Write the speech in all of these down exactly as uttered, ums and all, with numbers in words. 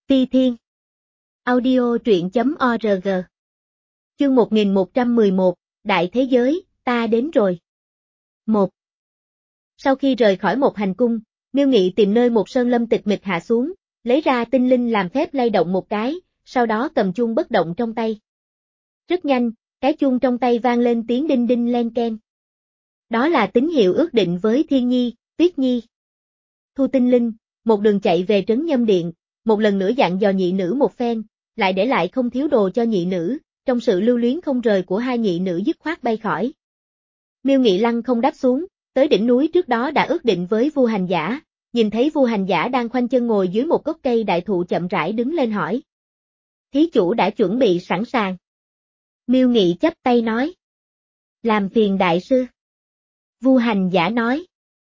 Phi Thiên. Audio truyện chấm org. Chương một nghìn một trăm mười một, Đại Thế Giới, ta đến rồi. một. Sau khi rời khỏi một hành cung, Miêu Nghị tìm nơi một sơn lâm tịch mịch hạ xuống, lấy ra tinh linh làm phép lay động một cái, sau đó cầm chuông bất động trong tay. Rất nhanh, cái chuông trong tay vang lên tiếng đinh đinh len keng. Đó là tín hiệu ước định với Thiên Nhi, Tuyết Nhi. Thu tinh linh, một đường chạy về trấn Nhâm Điện, một lần nữa dặn dò nhị nữ một phen, lại để lại không thiếu đồ cho nhị nữ, trong sự lưu luyến không rời của hai nhị nữ dứt khoát bay khỏi. Miêu Nghị lăng không đáp xuống, tới đỉnh núi trước đó đã ước định với Vu Hành Giả, nhìn thấy Vu Hành Giả đang khoanh chân ngồi dưới một gốc cây đại thụ chậm rãi đứng lên hỏi. Thí chủ đã chuẩn bị sẵn sàng. Miêu Nghị chắp tay nói. Làm phiền đại sư. Vu Hành Giả nói.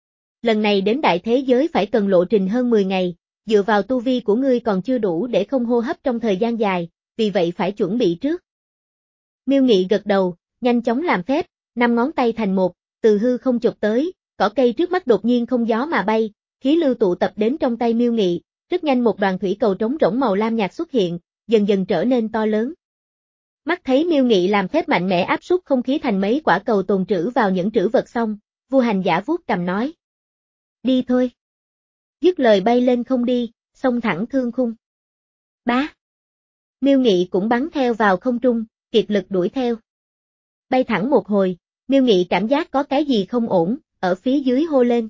Lần này đến đại thế giới phải cần lộ trình hơn mười ngày, dựa vào tu vi của ngươi còn chưa đủ để không hô hấp trong thời gian dài, vì vậy phải chuẩn bị trước. Miêu Nghị gật đầu, nhanh chóng làm phép, năm ngón tay thành một, từ hư không chụp tới, cỏ cây trước mắt đột nhiên không gió mà bay, khí lưu tụ tập đến trong tay Miêu Nghị, rất nhanh một đoàn thủy cầu trống rỗng màu lam nhạt xuất hiện, dần dần trở nên to lớn. Mắt thấy Miêu Nghị làm phép mạnh mẽ áp suất không khí thành mấy quả cầu tồn trữ vào những trữ vật xong, Vu Hành Giả vuốt cằm nói. Đi thôi. Dứt lời bay lên không đi, xông thẳng thương khung. Bá. Miêu Nghị cũng bắn theo vào không trung, kiệt lực đuổi theo. Bay thẳng một hồi, Miêu Nghị cảm giác có cái gì không ổn, ở phía dưới hô lên.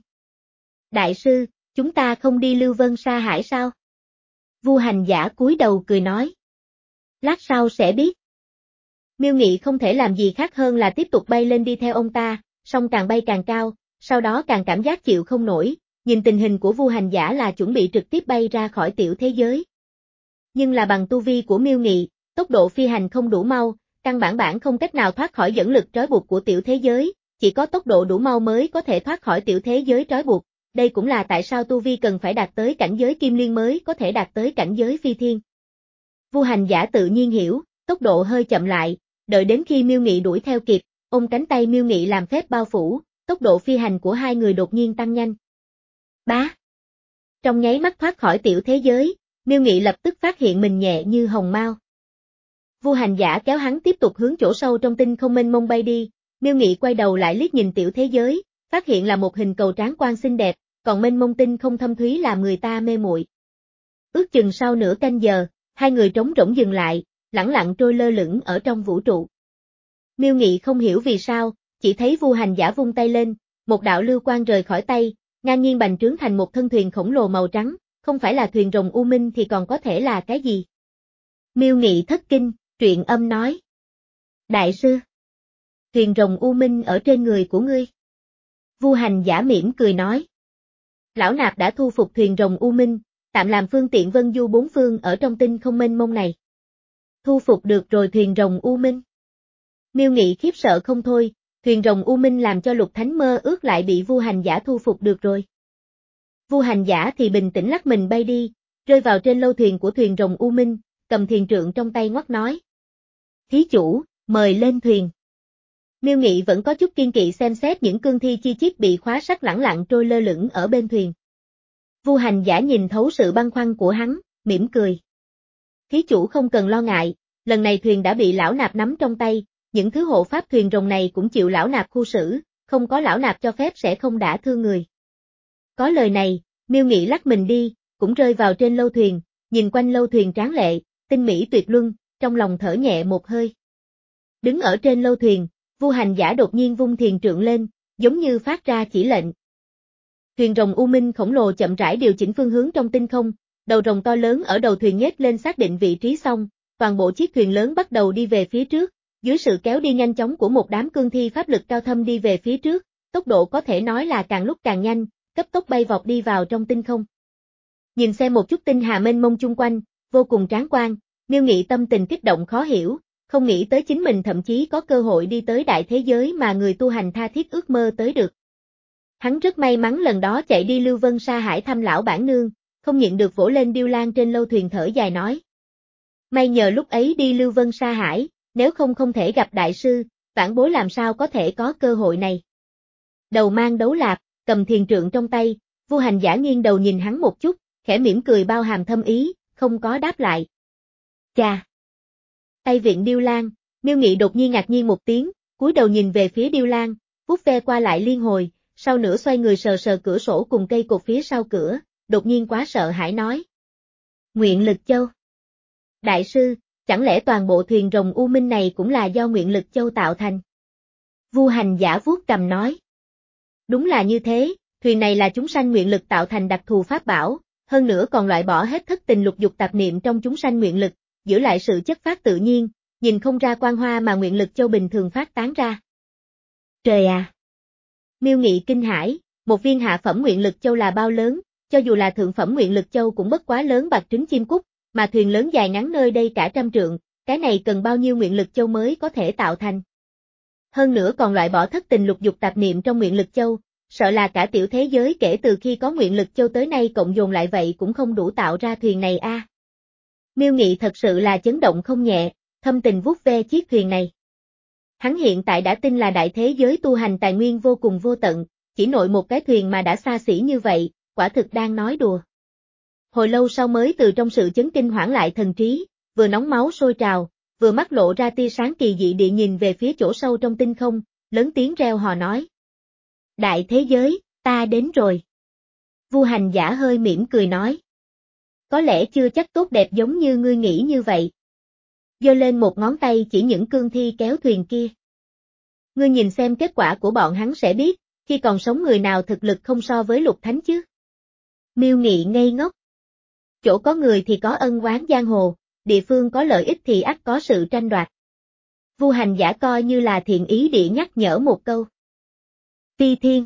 Đại sư, chúng ta không đi Lưu Vân Sa Hải sao? Vu Hành Giả cúi đầu cười nói. Lát sau sẽ biết. Miêu Nghị không thể làm gì khác hơn là tiếp tục bay lên đi theo ông ta, song càng bay càng cao, sau đó càng cảm giác chịu không nổi, nhìn tình hình của Vu Hành Giả là chuẩn bị trực tiếp bay ra khỏi tiểu thế giới. Nhưng là bằng tu vi của Miêu Nghị, tốc độ phi hành không đủ mau, căn bản bản không cách nào thoát khỏi dẫn lực trói buộc của tiểu thế giới, chỉ có tốc độ đủ mau mới có thể thoát khỏi tiểu thế giới trói buộc, đây cũng là tại sao tu vi cần phải đạt tới cảnh giới Kim Liên mới có thể đạt tới cảnh giới Phi Thiên. Vu Hành Giả tự nhiên hiểu, tốc độ hơi chậm lại, đợi đến khi Miêu Nghị đuổi theo kịp, ôm cánh tay Miêu Nghị làm phép bao phủ, tốc độ phi hành của hai người đột nhiên tăng nhanh. Bá. Trong nháy mắt thoát khỏi tiểu thế giới, Miêu Nghị lập tức phát hiện mình nhẹ như hồng mao. Vu Hành Giả kéo hắn tiếp tục hướng chỗ sâu trong tinh không mênh mông bay đi, Miêu Nghị quay đầu lại liếc nhìn tiểu thế giới, phát hiện là một hình cầu tráng quan xinh đẹp, còn mênh mông tinh không thâm thúy làm người ta mê muội. Ước chừng sau nửa canh giờ, hai người trống rỗng dừng lại, lẳng lặng trôi lơ lửng ở trong vũ trụ. Miêu Nghị không hiểu vì sao, chỉ thấy Vu Hành Giả vung tay lên, một đạo lưu quang rời khỏi tay, ngang nhiên bành trướng thành một thân thuyền khổng lồ màu trắng, không phải là thuyền rồng U Minh thì còn có thể là cái gì? Miêu Nghị thất kinh, truyện âm nói. Đại sư, thuyền rồng U Minh ở trên người của ngươi. Vu Hành Giả mỉm cười nói. Lão nạp đã thu phục thuyền rồng U Minh, tạm làm phương tiện vân du bốn phương ở trong tinh không mênh mông này. Thu phục được rồi thuyền rồng U Minh. Miêu Nghị khiếp sợ không thôi, thuyền rồng U Minh làm cho Lục Thánh mơ ước lại bị Vu Hành Giả thu phục được rồi. Vu Hành Giả thì bình tĩnh lắc mình bay đi, rơi vào trên lâu thuyền của thuyền rồng U Minh, cầm thiền trượng trong tay ngoắc nói. Thí chủ, mời lên thuyền. Miêu Nghị vẫn có chút kiên kỵ xem xét những cương thi chi chít bị khóa sắt lẳng lặng trôi lơ lửng ở bên thuyền. Vu Hành Giả nhìn thấu sự băn khoăn của hắn, mỉm cười. Thí chủ không cần lo ngại, lần này thuyền đã bị lão nạp nắm trong tay, những thứ hộ pháp thuyền rồng này cũng chịu lão nạp khu xử, không có lão nạp cho phép sẽ không đả thương người. Có lời này, Miêu Nghị lắc mình đi, cũng rơi vào trên lâu thuyền, nhìn quanh lâu thuyền tráng lệ, tinh mỹ tuyệt luân, trong lòng thở nhẹ một hơi. Đứng ở trên lâu thuyền, Vu Hành Giả đột nhiên vung thiền trượng lên, giống như phát ra chỉ lệnh. Thuyền rồng U Minh khổng lồ chậm rãi điều chỉnh phương hướng trong tinh không, đầu rồng to lớn ở đầu thuyền nhếch lên xác định vị trí xong, toàn bộ chiếc thuyền lớn bắt đầu đi về phía trước, dưới sự kéo đi nhanh chóng của một đám cương thi pháp lực cao thâm đi về phía trước, tốc độ có thể nói là càng lúc càng nhanh, cấp tốc bay vọt đi vào trong tinh không. Nhìn xem một chút tinh hà mênh mông chung quanh, vô cùng tráng quan, Miêu Nghị tâm tình kích động khó hiểu, không nghĩ tới chính mình thậm chí có cơ hội đi tới đại thế giới mà người tu hành tha thiết ước mơ tới được. Hắn rất may mắn lần đó chạy đi Lưu Vân Sa Hải thăm lão bản nương, không nhịn được vỗ lên điêu lan trên lâu thuyền thở dài nói. May nhờ lúc ấy đi Lưu Vân Sa Hải, nếu không không thể gặp đại sư, vãn bối làm sao có thể có cơ hội này. Đầu mang đấu lạp, cầm thiền trượng trong tay, Vu Hành Giả nghiêng đầu nhìn hắn một chút, khẽ mỉm cười bao hàm thâm ý, không có đáp lại. Chà! Tay viện Điêu Lan, Miêu Nghị đột nhiên ngạc nhiên một tiếng, cúi đầu nhìn về phía Điêu Lan, vuốt ve qua lại liên hồi, sau nữa xoay người sờ sờ cửa sổ cùng cây cột phía sau cửa, đột nhiên quá sợ hãi nói. Nguyện lực châu. Đại sư, chẳng lẽ toàn bộ thuyền rồng U Minh này cũng là do nguyện lực châu tạo thành? Vu Hành Giả vuốt cầm nói. Đúng là như thế, thuyền này là chúng sanh nguyện lực tạo thành đặc thù pháp bảo, hơn nữa còn loại bỏ hết thất tình lục dục tạp niệm trong chúng sanh nguyện lực, giữ lại sự chất phát tự nhiên, nhìn không ra quang hoa mà nguyện lực châu bình thường phát tán ra. Trời à! Miêu Nghị kinh hãi, một viên hạ phẩm nguyện lực châu là bao lớn, cho dù là thượng phẩm nguyện lực châu cũng bất quá lớn bạc trứng chim cút, mà thuyền lớn dài ngắn nơi đây cả trăm trượng, cái này cần bao nhiêu nguyện lực châu mới có thể tạo thành. Hơn nữa còn loại bỏ thất tình lục dục tạp niệm trong nguyện lực châu, sợ là cả tiểu thế giới kể từ khi có nguyện lực châu tới nay cộng dồn lại vậy cũng không đủ tạo ra thuyền này a. À. Miêu Nghị thật sự là chấn động không nhẹ, thâm tình vuốt ve chiếc thuyền này. Hắn hiện tại đã tin là đại thế giới tu hành tài nguyên vô cùng vô tận, chỉ nội một cái thuyền mà đã xa xỉ như vậy, quả thực đang nói đùa. Hồi lâu sau mới từ trong sự chấn kinh hoảng lại thần trí, vừa nóng máu sôi trào, vừa mắt lộ ra tia sáng kỳ dị địa nhìn về phía chỗ sâu trong tinh không, lớn tiếng reo hò nói. Đại thế giới, ta đến rồi. Vu Hành Giả hơi mỉm cười nói. Có lẽ chưa chắc tốt đẹp giống như ngươi nghĩ như vậy. Giơ lên một ngón tay chỉ những cương thi kéo thuyền kia. Ngươi nhìn xem kết quả của bọn hắn sẽ biết, khi còn sống người nào thực lực không so với Lục Thánh chứ. Miêu Nghị ngây ngốc. Chỗ có người thì có ân oán giang hồ, địa phương có lợi ích thì ắt có sự tranh đoạt. Vu Hành Giả coi như là thiện ý địa nhắc nhở một câu. Phi Thiên.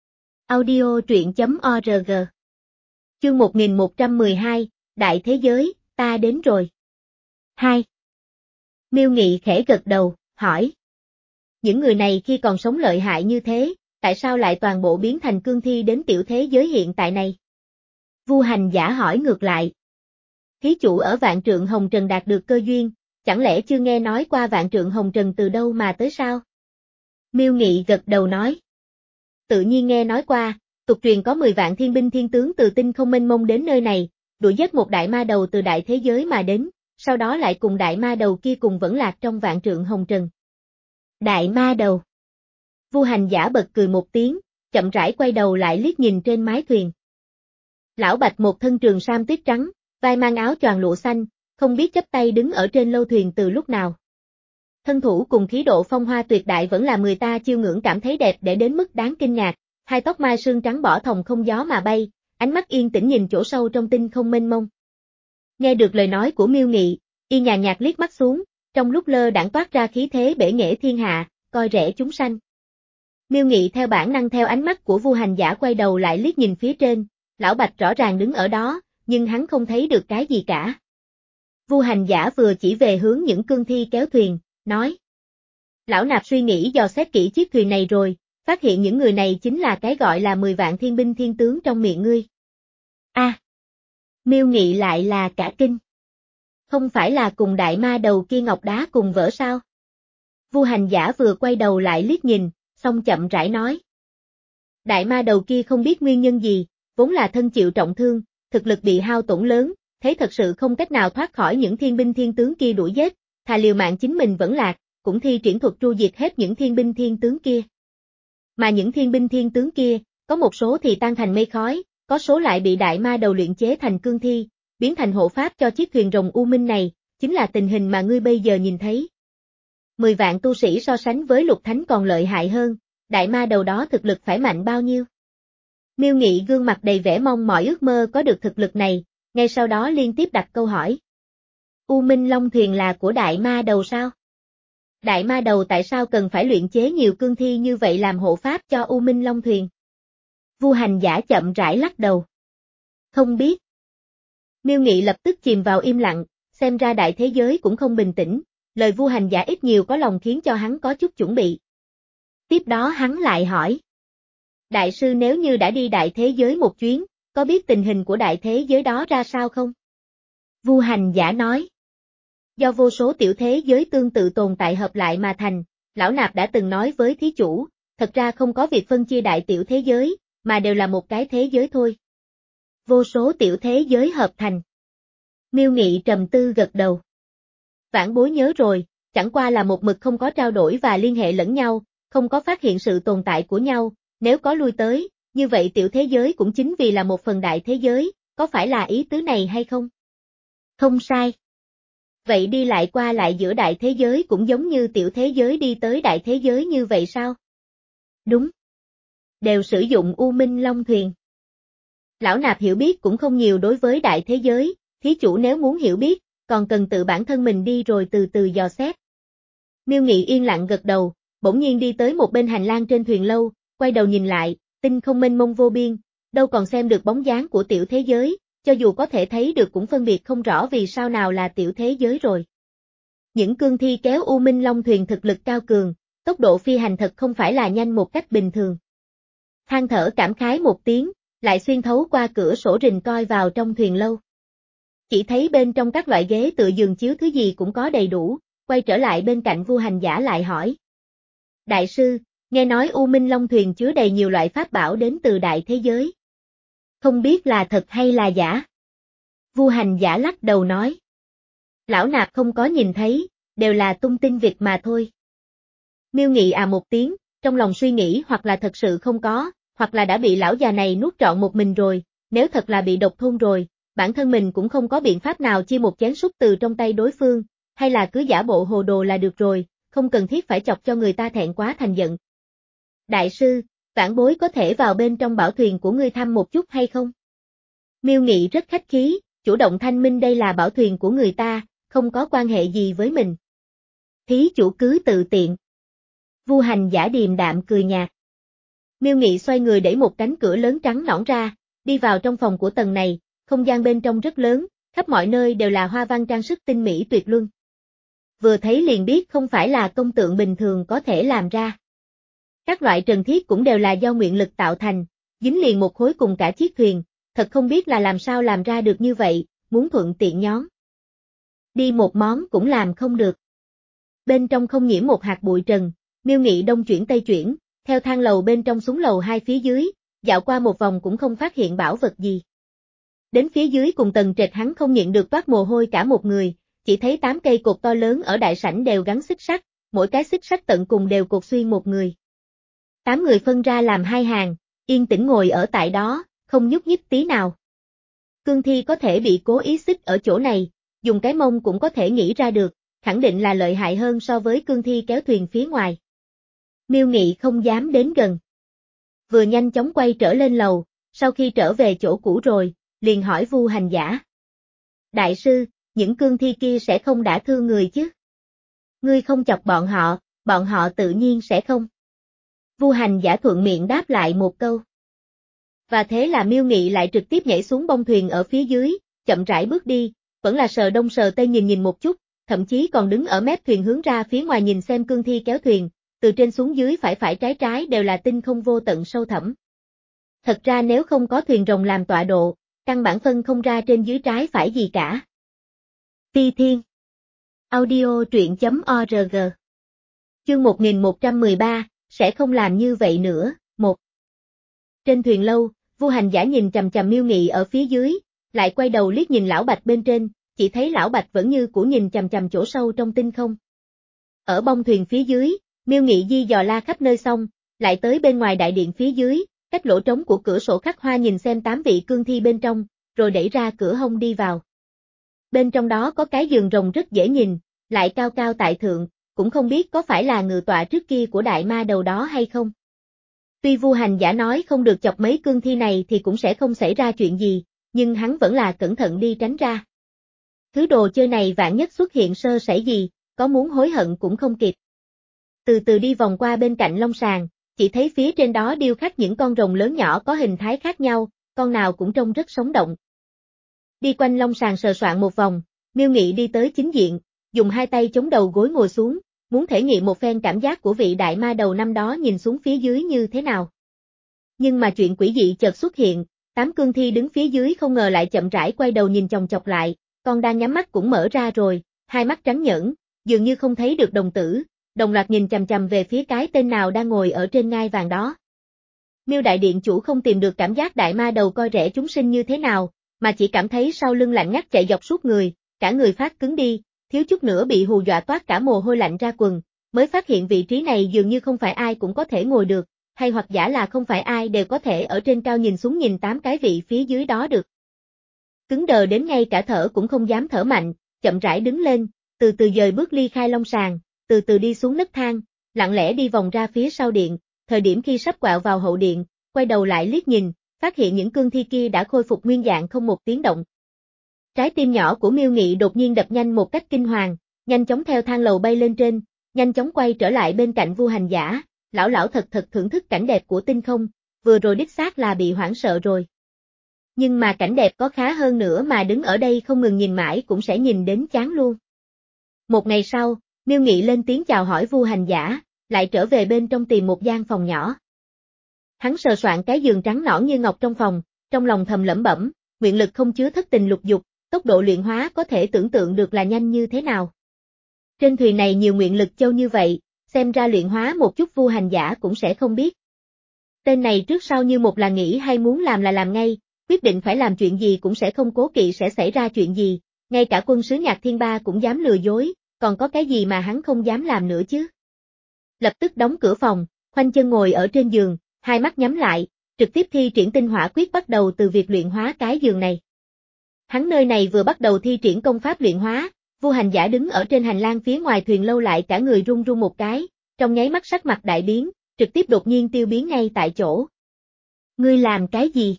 Audio truyện chấm org. Chương một nghìn một trăm mười hai, Đại thế giới, ta đến rồi. hai. Miêu Nghị khẽ gật đầu, hỏi. Những người này khi còn sống lợi hại như thế, tại sao lại toàn bộ biến thành cương thi đến tiểu thế giới hiện tại này? Vu Hành Giả hỏi ngược lại. Thí chủ ở Vạn Trượng Hồng Trần đạt được cơ duyên, chẳng lẽ chưa nghe nói qua Vạn Trượng Hồng Trần từ đâu mà tới sao? Miêu Nghị gật đầu nói. Tự nhiên nghe nói qua, tục truyền có mười vạn thiên binh thiên tướng từ tinh không mênh mông đến nơi này, đuổi giết một đại ma đầu từ đại thế giới mà đến, sau đó lại cùng đại ma đầu kia cùng vẫn lạc trong Vạn Trượng Hồng Trần. Đại ma đầu. Vu Hành Giả bật cười một tiếng, chậm rãi quay đầu lại liếc nhìn trên mái thuyền. Lão Bạch một thân trường sam tuyết trắng, vai mang áo choàng lụa xanh, không biết chắp tay đứng ở trên lâu thuyền từ lúc nào. Thân thủ cùng khí độ phong hoa tuyệt đại vẫn là người ta chiêu ngưỡng cảm thấy đẹp để đến mức đáng kinh ngạc, hai tóc mai sương trắng bỏ thòng không gió mà bay, ánh mắt yên tĩnh nhìn chỗ sâu trong tinh không mênh mông. Nghe được lời nói của Miêu Nghị, y nhàn nhạt liếc mắt xuống, trong lúc lơ đãng toát ra khí thế bể nghệ thiên hạ, coi rẻ chúng sanh. Miêu Nghị theo bản năng theo ánh mắt của Vu Hành Giả quay đầu lại liếc nhìn phía trên, Lão Bạch rõ ràng đứng ở đó, nhưng hắn không thấy được cái gì cả. Vu Hành Giả vừa chỉ về hướng những cương thi kéo thuyền, nói. Lão Nạp suy nghĩ dò xét kỹ chiếc thuyền này rồi, phát hiện những người này chính là cái gọi là mười vạn thiên binh thiên tướng trong miệng ngươi. A, à, Miêu Nghị lại là cả kinh. Không phải là cùng đại ma đầu kia ngọc đá cùng vỡ sao? Vu Hành Giả vừa quay đầu lại liếc nhìn, xong chậm rãi nói. Đại ma đầu kia không biết nguyên nhân gì, vốn là thân chịu trọng thương, thực lực bị hao tổn lớn, thấy thật sự không cách nào thoát khỏi những thiên binh thiên tướng kia đuổi giết, thà liều mạng chính mình vẫn lạc, cũng thi triển thuật tru diệt hết những thiên binh thiên tướng kia. Mà những thiên binh thiên tướng kia, có một số thì tan thành mây khói, có số lại bị đại ma đầu luyện chế thành cương thi, biến thành hộ pháp cho chiếc thuyền rồng U Minh này, chính là tình hình mà ngươi bây giờ nhìn thấy. Mười vạn tu sĩ so sánh với Lục Thánh còn lợi hại hơn, đại ma đầu đó thực lực phải mạnh bao nhiêu? Miêu Nghị gương mặt đầy vẻ mong mỏi ước mơ có được thực lực này, ngay sau đó liên tiếp đặt câu hỏi. U Minh Long thuyền là của đại ma đầu sao? Đại ma đầu tại sao cần phải luyện chế nhiều cương thi như vậy làm hộ pháp cho U Minh Long thuyền? Vu Hành Giả chậm rãi lắc đầu. Không biết. Miêu Nghị lập tức chìm vào im lặng, xem ra đại thế giới cũng không bình tĩnh, lời Vu Hành Giả ít nhiều có lòng khiến cho hắn có chút chuẩn bị. Tiếp đó hắn lại hỏi. Đại sư nếu như đã đi đại thế giới một chuyến, có biết tình hình của đại thế giới đó ra sao không? Vu Hành Giả nói. Do vô số tiểu thế giới tương tự tồn tại hợp lại mà thành, Lão Nạp đã từng nói với thí chủ, thật ra không có việc phân chia đại tiểu thế giới, mà đều là một cái thế giới thôi. Vô số tiểu thế giới hợp thành. Miêu Nghị trầm tư gật đầu. Vãn bối nhớ rồi, chẳng qua là một mực không có trao đổi và liên hệ lẫn nhau, không có phát hiện sự tồn tại của nhau, nếu có lui tới, như vậy tiểu thế giới cũng chính vì là một phần đại thế giới, có phải là ý tứ này hay không? Không sai. Vậy đi lại qua lại giữa đại thế giới cũng giống như tiểu thế giới đi tới đại thế giới như vậy sao? Đúng. Đều sử dụng U Minh Long thuyền. Lão nạp hiểu biết cũng không nhiều đối với đại thế giới, thí chủ nếu muốn hiểu biết, còn cần tự bản thân mình đi rồi từ từ dò xét. Miêu Nghị yên lặng gật đầu, bỗng nhiên đi tới một bên hành lang trên thuyền lâu, quay đầu nhìn lại, tinh không mênh mông vô biên, đâu còn xem được bóng dáng của tiểu thế giới, cho dù có thể thấy được cũng phân biệt không rõ vì sao nào là tiểu thế giới rồi. Những cương thi kéo U Minh Long thuyền thực lực cao cường, tốc độ phi hành thật không phải là nhanh một cách bình thường. Than thở cảm khái một tiếng, lại xuyên thấu qua cửa sổ rình coi vào trong thuyền lâu. Chỉ thấy bên trong các loại ghế tựa giường chiếu thứ gì cũng có đầy đủ, quay trở lại bên cạnh Vu Hành Giả lại hỏi. Đại sư, nghe nói U Minh Long thuyền chứa đầy nhiều loại pháp bảo đến từ đại thế giới. Không biết là thật hay là giả? Vu Hành Giả lắc đầu nói. Lão nạp không có nhìn thấy, đều là tung tin việc mà thôi. Miêu Nghị à một tiếng, trong lòng suy nghĩ hoặc là thật sự không có, hoặc là đã bị lão già này nuốt trọn một mình rồi, nếu thật là bị độc thôn rồi, bản thân mình cũng không có biện pháp nào chia một chén súp từ trong tay đối phương, hay là cứ giả bộ hồ đồ là được rồi, không cần thiết phải chọc cho người ta thẹn quá thành giận. Đại sư, vãn bối có thể vào bên trong bảo thuyền của ngươi thăm một chút hay không? Miêu Nghị rất khách khí, chủ động thanh minh đây là bảo thuyền của người ta, không có quan hệ gì với mình. Thí chủ cứ tự tiện. Vu Hành Giả điềm đạm cười nhạt. Miêu Nghị xoay người đẩy một cánh cửa lớn trắng nõn ra, đi vào trong phòng của tầng này, không gian bên trong rất lớn, khắp mọi nơi đều là hoa văn trang sức tinh mỹ tuyệt luân. Vừa thấy liền biết không phải là công tượng bình thường có thể làm ra. Các loại trần thiết cũng đều là do nguyện lực tạo thành, dính liền một khối cùng cả chiếc thuyền, thật không biết là làm sao làm ra được như vậy, muốn thuận tiện nhón. Đi một món cũng làm không được. Bên trong không nhiễm một hạt bụi trần, Miêu Nghị đông chuyển tây chuyển, theo thang lầu bên trong xuống lầu hai phía dưới, dạo qua một vòng cũng không phát hiện bảo vật gì. Đến phía dưới cùng tầng trệt hắn không nhịn được toát mồ hôi cả một người, chỉ thấy tám cây cột to lớn ở đại sảnh đều gắn xích sắt, mỗi cái xích sắt tận cùng đều cột xuyên một người. Tám người phân ra làm hai hàng, yên tĩnh ngồi ở tại đó, không nhúc nhích tí nào. Cương thi có thể bị cố ý xích ở chỗ này, dùng cái mông cũng có thể nghĩ ra được, khẳng định là lợi hại hơn so với cương thi kéo thuyền phía ngoài. Miêu Nghị không dám đến gần. Vừa nhanh chóng quay trở lên lầu, sau khi trở về chỗ cũ rồi, liền hỏi Vu Hành Giả. Đại sư, những cương thi kia sẽ không đả thương người chứ? Ngươi không chọc bọn họ, bọn họ tự nhiên sẽ không. Vu Hành Giả thuận miệng đáp lại một câu. Và thế là Miêu Nghị lại trực tiếp nhảy xuống bông thuyền ở phía dưới, chậm rãi bước đi, vẫn là sờ đông sờ tây nhìn nhìn một chút, thậm chí còn đứng ở mép thuyền hướng ra phía ngoài nhìn xem cương thi kéo thuyền, từ trên xuống dưới phải phải trái trái đều là tinh không vô tận sâu thẳm. Thật ra nếu không có thuyền rồng làm tọa độ, căn bản phân không ra trên dưới trái phải gì cả. Ti Thiên Audio truyện chấm org Chương một nghìn một trăm mười ba, sẽ không làm như vậy nữa, một. Trên thuyền lâu, Vu Hành Giả nhìn chằm chằm Miêu Nghị ở phía dưới, lại quay đầu liếc nhìn Lão Bạch bên trên, chỉ thấy Lão Bạch vẫn như cũ nhìn chằm chằm chỗ sâu trong tinh không. Ở bông thuyền phía dưới, Miêu Nghị di dò la khắp nơi xong, lại tới bên ngoài đại điện phía dưới, cách lỗ trống của cửa sổ khắc hoa nhìn xem tám vị cương thi bên trong, rồi đẩy ra cửa hông đi vào. Bên trong đó có cái giường rồng rất dễ nhìn, lại cao cao tại thượng, cũng không biết có phải là ngự tọa trước kia của đại ma đầu đó hay không. Tuy Vu Hành Giả nói không được chọc mấy cương thi này thì cũng sẽ không xảy ra chuyện gì, nhưng hắn vẫn là cẩn thận đi tránh ra. Thứ đồ chơi này vạn nhất xuất hiện sơ sẩy gì, có muốn hối hận cũng không kịp. Từ từ đi vòng qua bên cạnh long sàng, chỉ thấy phía trên đó điêu khắc những con rồng lớn nhỏ có hình thái khác nhau, con nào cũng trông rất sống động. Đi quanh long sàng sờ soạn một vòng, Miêu Nghị đi tới chính diện, dùng hai tay chống đầu gối ngồi xuống, muốn thể nghiệm một phen cảm giác của vị đại ma đầu năm đó nhìn xuống phía dưới như thế nào. Nhưng mà chuyện quỷ dị chợt xuất hiện, tám cương thi đứng phía dưới không ngờ lại chậm rãi quay đầu nhìn chòng chọc lại, con đang nhắm mắt cũng mở ra rồi, hai mắt trắng nhẫn, dường như không thấy được đồng tử, đồng loạt nhìn chằm chằm về phía cái tên nào đang ngồi ở trên ngai vàng đó. Miêu đại điện chủ không tìm được cảm giác đại ma đầu coi rẻ chúng sinh như thế nào, mà chỉ cảm thấy sau lưng lạnh ngắt chạy dọc suốt người, cả người phát cứng đi, thiếu chút nữa bị hù dọa toát cả mồ hôi lạnh ra quần, mới phát hiện vị trí này dường như không phải ai cũng có thể ngồi được, hay hoặc giả là không phải ai đều có thể ở trên cao nhìn xuống nhìn tám cái vị phía dưới đó được. Cứng đờ đến ngay cả thở cũng không dám thở mạnh, chậm rãi đứng lên, từ từ dời bước ly khai long sàng, từ từ đi xuống nấc thang, lặng lẽ đi vòng ra phía sau điện, thời điểm khi sắp quẹo vào hậu điện, quay đầu lại liếc nhìn, phát hiện những cương thi kia đã khôi phục nguyên dạng không một tiếng động. Trái tim nhỏ của Miêu Nghị đột nhiên đập nhanh một cách kinh hoàng, nhanh chóng theo thang lầu bay lên trên, nhanh chóng quay trở lại bên cạnh Vu Hành Giả, lão lão thật thật thưởng thức cảnh đẹp của tinh không, vừa rồi đích xác là bị hoảng sợ rồi. Nhưng mà cảnh đẹp có khá hơn nữa mà đứng ở đây không ngừng nhìn mãi cũng sẽ nhìn đến chán luôn. Một ngày sau, Miêu Nghị lên tiếng chào hỏi Vu Hành Giả, lại trở về bên trong tìm một gian phòng nhỏ. Hắn sờ soạn cái giường trắng nõn như ngọc trong phòng, trong lòng thầm lẩm bẩm, nguyện lực không chứa thất tình lục dục, tốc độ luyện hóa có thể tưởng tượng được là nhanh như thế nào. Trên thuyền này nhiều nguyện lực châu như vậy, xem ra luyện hóa một chút Vu Hành Giả cũng sẽ không biết. Tên này trước sau như một là nghĩ hay muốn làm là làm ngay, quyết định phải làm chuyện gì cũng sẽ không cố kỵ sẽ xảy ra chuyện gì, ngay cả quân sứ Nhạc Thiên Ba cũng dám lừa dối, còn có cái gì mà hắn không dám làm nữa chứ. Lập tức đóng cửa phòng, khoanh chân ngồi ở trên giường, hai mắt nhắm lại, trực tiếp thi triển tinh hỏa quyết bắt đầu từ việc luyện hóa cái giường này. Hắn nơi này vừa bắt đầu thi triển công pháp luyện hóa, Vu Hành Giả đứng ở trên hành lang phía ngoài thuyền lâu lại cả người run run một cái, trong nháy mắt sắc mặt đại biến, trực tiếp đột nhiên tiêu biến ngay tại chỗ. Ngươi làm cái gì?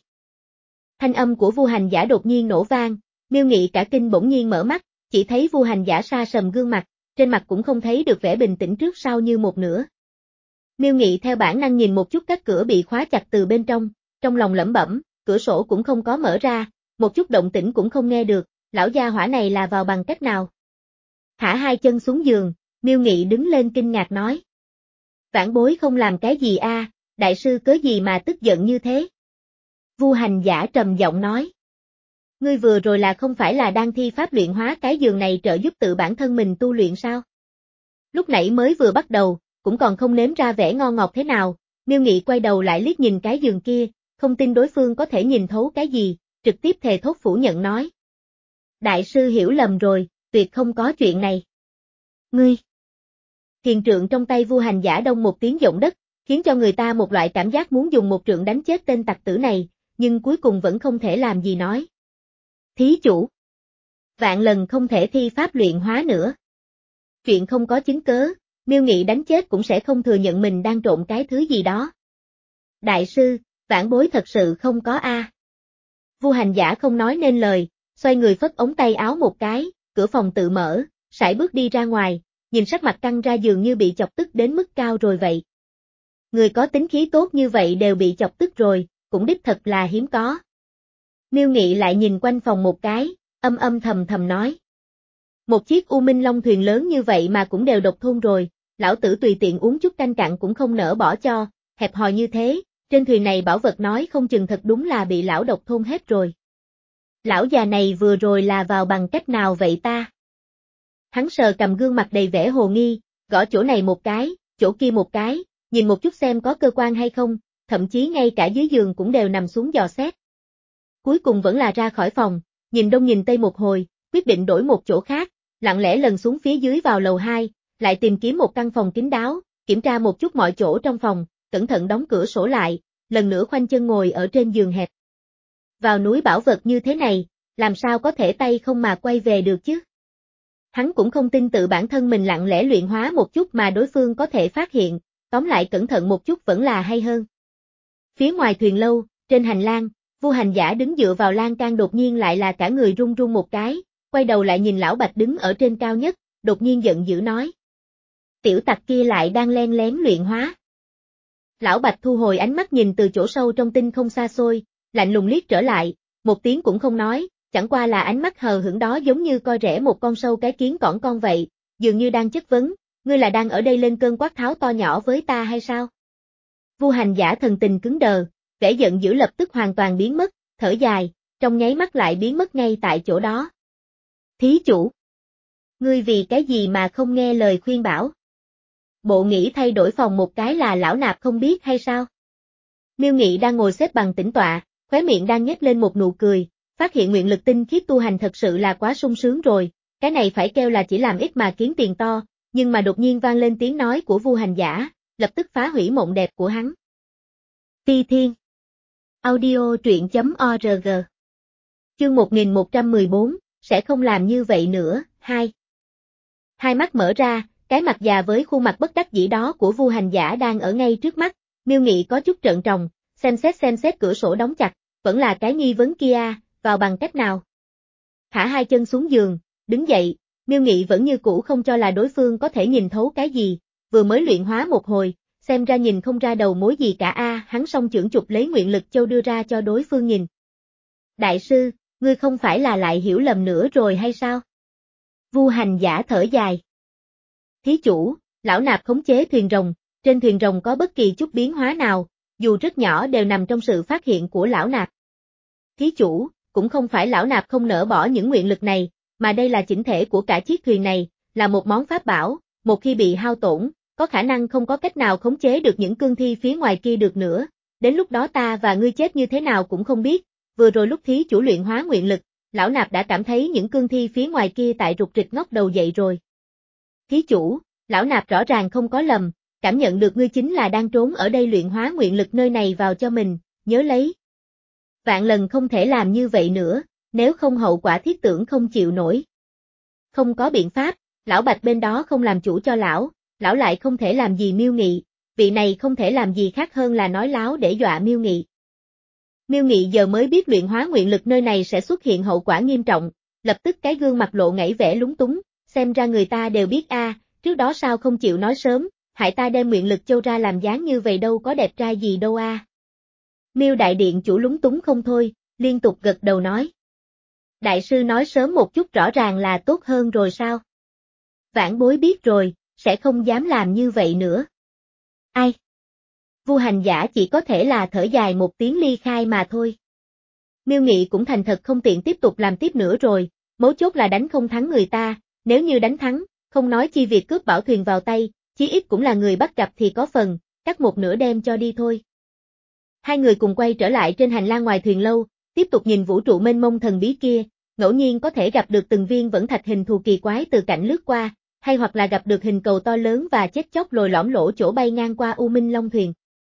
Thanh âm của Vu Hành Giả đột nhiên nổ vang, Miêu Nghị cả kinh bỗng nhiên mở mắt, chỉ thấy Vu Hành Giả sa sầm gương mặt, trên mặt cũng không thấy được vẻ bình tĩnh trước sau như một nửa. Miêu Nghị theo bản năng nhìn một chút các cửa bị khóa chặt từ bên trong, trong lòng lẩm bẩm, cửa sổ cũng không có mở ra, một chút động tĩnh cũng không nghe được, lão gia hỏa này là vào bằng cách nào? Thả hai chân xuống giường, Miêu Nghị đứng lên kinh ngạc nói. Vãn bối không làm cái gì a, đại sư cớ gì mà tức giận như thế? Vu Hành Giả trầm giọng nói. Ngươi vừa rồi là không phải là đang thi pháp luyện hóa cái giường này trợ giúp tự bản thân mình tu luyện sao? Lúc nãy mới vừa bắt đầu, cũng còn không nếm ra vẻ ngon ngọt thế nào, Miêu Nghị quay đầu lại liếc nhìn cái giường kia, không tin đối phương có thể nhìn thấu cái gì, trực tiếp thề thốt phủ nhận nói. Đại sư hiểu lầm rồi, tuyệt không có chuyện này. Ngươi! Thiền trượng trong tay Vu Hành Giả đông một tiếng giọng đất, khiến cho người ta một loại cảm giác muốn dùng một trượng đánh chết tên tặc tử này, nhưng cuối cùng vẫn không thể làm gì nói. Thí chủ! Vạn lần không thể thi pháp luyện hóa nữa. Chuyện không có chứng cớ, Miêu Nghị đánh chết cũng sẽ không thừa nhận mình đang trộn cái thứ gì đó. Đại sư, vãn bối thật sự không có a. Vu Hành Giả không nói nên lời, xoay người phất ống tay áo một cái, cửa phòng tự mở, sải bước đi ra ngoài, nhìn sắc mặt căng ra dường như bị chọc tức đến mức cao rồi vậy. Người có tính khí tốt như vậy đều bị chọc tức rồi, cũng đích thật là hiếm có. Miêu Nghị lại nhìn quanh phòng một cái, âm âm thầm thầm nói. Một chiếc U Minh Long thuyền lớn như vậy mà cũng đều độc thôn rồi, lão tử tùy tiện uống chút canh cạn cũng không nỡ bỏ cho, hẹp hòi như thế, trên thuyền này bảo vật nói không chừng thật đúng là bị lão độc thôn hết rồi. Lão già này vừa rồi là vào bằng cách nào vậy ta? Hắn sờ cầm gương mặt đầy vẻ hồ nghi, gõ chỗ này một cái, chỗ kia một cái, nhìn một chút xem có cơ quan hay không, thậm chí ngay cả dưới giường cũng đều nằm xuống dò xét. Cuối cùng vẫn là ra khỏi phòng, nhìn đông nhìn tây một hồi, quyết định đổi một chỗ khác, lặng lẽ lần xuống phía dưới vào lầu hai, lại tìm kiếm một căn phòng kín đáo, kiểm tra một chút mọi chỗ trong phòng, cẩn thận đóng cửa sổ lại, lần nữa khoanh chân ngồi ở trên giường hẹp. Vào núi bảo vật như thế này, làm sao có thể tay không mà quay về được chứ? Hắn cũng không tin tự bản thân mình lặng lẽ luyện hóa một chút mà đối phương có thể phát hiện, tóm lại cẩn thận một chút vẫn là hay hơn. Phía ngoài thuyền lâu, trên hành lang, Vu Hành Giả đứng dựa vào lan can đột nhiên lại là cả người run run một cái, quay đầu lại nhìn lão Bạch đứng ở trên cao nhất, đột nhiên giận dữ nói. Tiểu tặc kia lại đang len lén luyện hóa. Lão Bạch thu hồi ánh mắt nhìn từ chỗ sâu trong tinh không xa xôi, lạnh lùng liếc trở lại, một tiếng cũng không nói, chẳng qua là ánh mắt hờ hững đó giống như coi rẻ một con sâu cái kiến cỏn con vậy, dường như đang chất vấn, ngươi là đang ở đây lên cơn quát tháo to nhỏ với ta hay sao? Vu Hành Giả thần tình cứng đờ, vẻ giận dữ lập tức hoàn toàn biến mất, thở dài, trong nháy mắt lại biến mất ngay tại chỗ đó. Thí chủ! Ngươi vì cái gì mà không nghe lời khuyên bảo? Bộ nghĩ thay đổi phòng một cái là lão nạp không biết hay sao? Miêu Nghị đang ngồi xếp bằng tĩnh tọa, khóe miệng đang nhếch lên một nụ cười, phát hiện nguyện lực tinh khiết tu hành thật sự là quá sung sướng rồi, cái này phải kêu là chỉ làm ít mà kiếm tiền to, nhưng mà đột nhiên vang lên tiếng nói của Vu Hành Giả, lập tức phá hủy mộng đẹp của hắn. Phi Thiên Audio truyện chấm org Chương một nghìn một trăm mười bốn, sẽ không làm như vậy nữa, hai. Hai mắt mở ra, cái mặt già với khuôn mặt bất đắc dĩ đó của Vu Hành Giả đang ở ngay trước mắt, Miêu Nghị có chút trợn tròng, xem xét xem xét cửa sổ đóng chặt, vẫn là cái nghi vấn kia, vào bằng cách nào? Thả hai chân xuống giường, đứng dậy, Miêu Nghị vẫn như cũ không cho là đối phương có thể nhìn thấu cái gì, vừa mới luyện hóa một hồi, xem ra nhìn không ra đầu mối gì cả a, hắn song chưởng chụp lấy nguyện lực châu đưa ra cho đối phương nhìn. Đại sư, ngươi không phải là lại hiểu lầm nữa rồi hay sao? Vu Hành Giả thở dài. Thí chủ, lão nạp khống chế thuyền rồng, trên thuyền rồng có bất kỳ chút biến hóa nào, dù rất nhỏ đều nằm trong sự phát hiện của lão nạp. Thí chủ, cũng không phải lão nạp không nỡ bỏ những nguyện lực này, mà đây là chỉnh thể của cả chiếc thuyền này, là một món pháp bảo, một khi bị hao tổn, có khả năng không có cách nào khống chế được những cương thi phía ngoài kia được nữa, đến lúc đó ta và ngươi chết như thế nào cũng không biết, vừa rồi lúc thí chủ luyện hóa nguyện lực, lão nạp đã cảm thấy những cương thi phía ngoài kia tại rụt rịch ngóc đầu dậy rồi. Thí chủ, lão nạp rõ ràng không có lầm, cảm nhận được ngươi chính là đang trốn ở đây luyện hóa nguyện lực nơi này vào cho mình, nhớ lấy. Vạn lần không thể làm như vậy nữa, nếu không hậu quả thiết tưởng không chịu nổi. Không có biện pháp, lão Bạch bên đó không làm chủ cho lão, lão lại không thể làm gì Miêu Nghị, vị này không thể làm gì khác hơn là nói láo để dọa Miêu Nghị. Miêu Nghị giờ mới biết luyện hóa nguyện lực nơi này sẽ xuất hiện hậu quả nghiêm trọng, lập tức cái gương mặt lộ ngẩy vẻ lúng túng, xem ra người ta đều biết a, trước đó sao không chịu nói sớm, hại ta đem nguyện lực châu ra làm dáng như vậy đâu có đẹp trai gì đâu a. Miêu đại điện chủ lúng túng không thôi, liên tục gật đầu nói. Đại sư nói sớm một chút rõ ràng là tốt hơn rồi sao? Vãn bối biết rồi, sẽ không dám làm như vậy nữa. Ai? Vu Hành Giả chỉ có thể là thở dài một tiếng ly khai mà thôi. Miêu Nghị cũng thành thật không tiện tiếp tục làm tiếp nữa rồi, mấu chốt là đánh không thắng người ta, nếu như đánh thắng, không nói chi việc cướp bảo thuyền vào tay, chí ít cũng là người bắt gặp thì có phần, cắt một nửa đem cho đi thôi. Hai người cùng quay trở lại trên hành lang ngoài thuyền lâu, tiếp tục nhìn vũ trụ mênh mông thần bí kia, ngẫu nhiên có thể gặp được từng viên vẫn thạch hình thù kỳ quái từ cạnh lướt qua, hay hoặc là gặp được hình cầu to lớn và chết chóc lồi lõm lỗ chỗ bay ngang qua U Minh Long thuyền.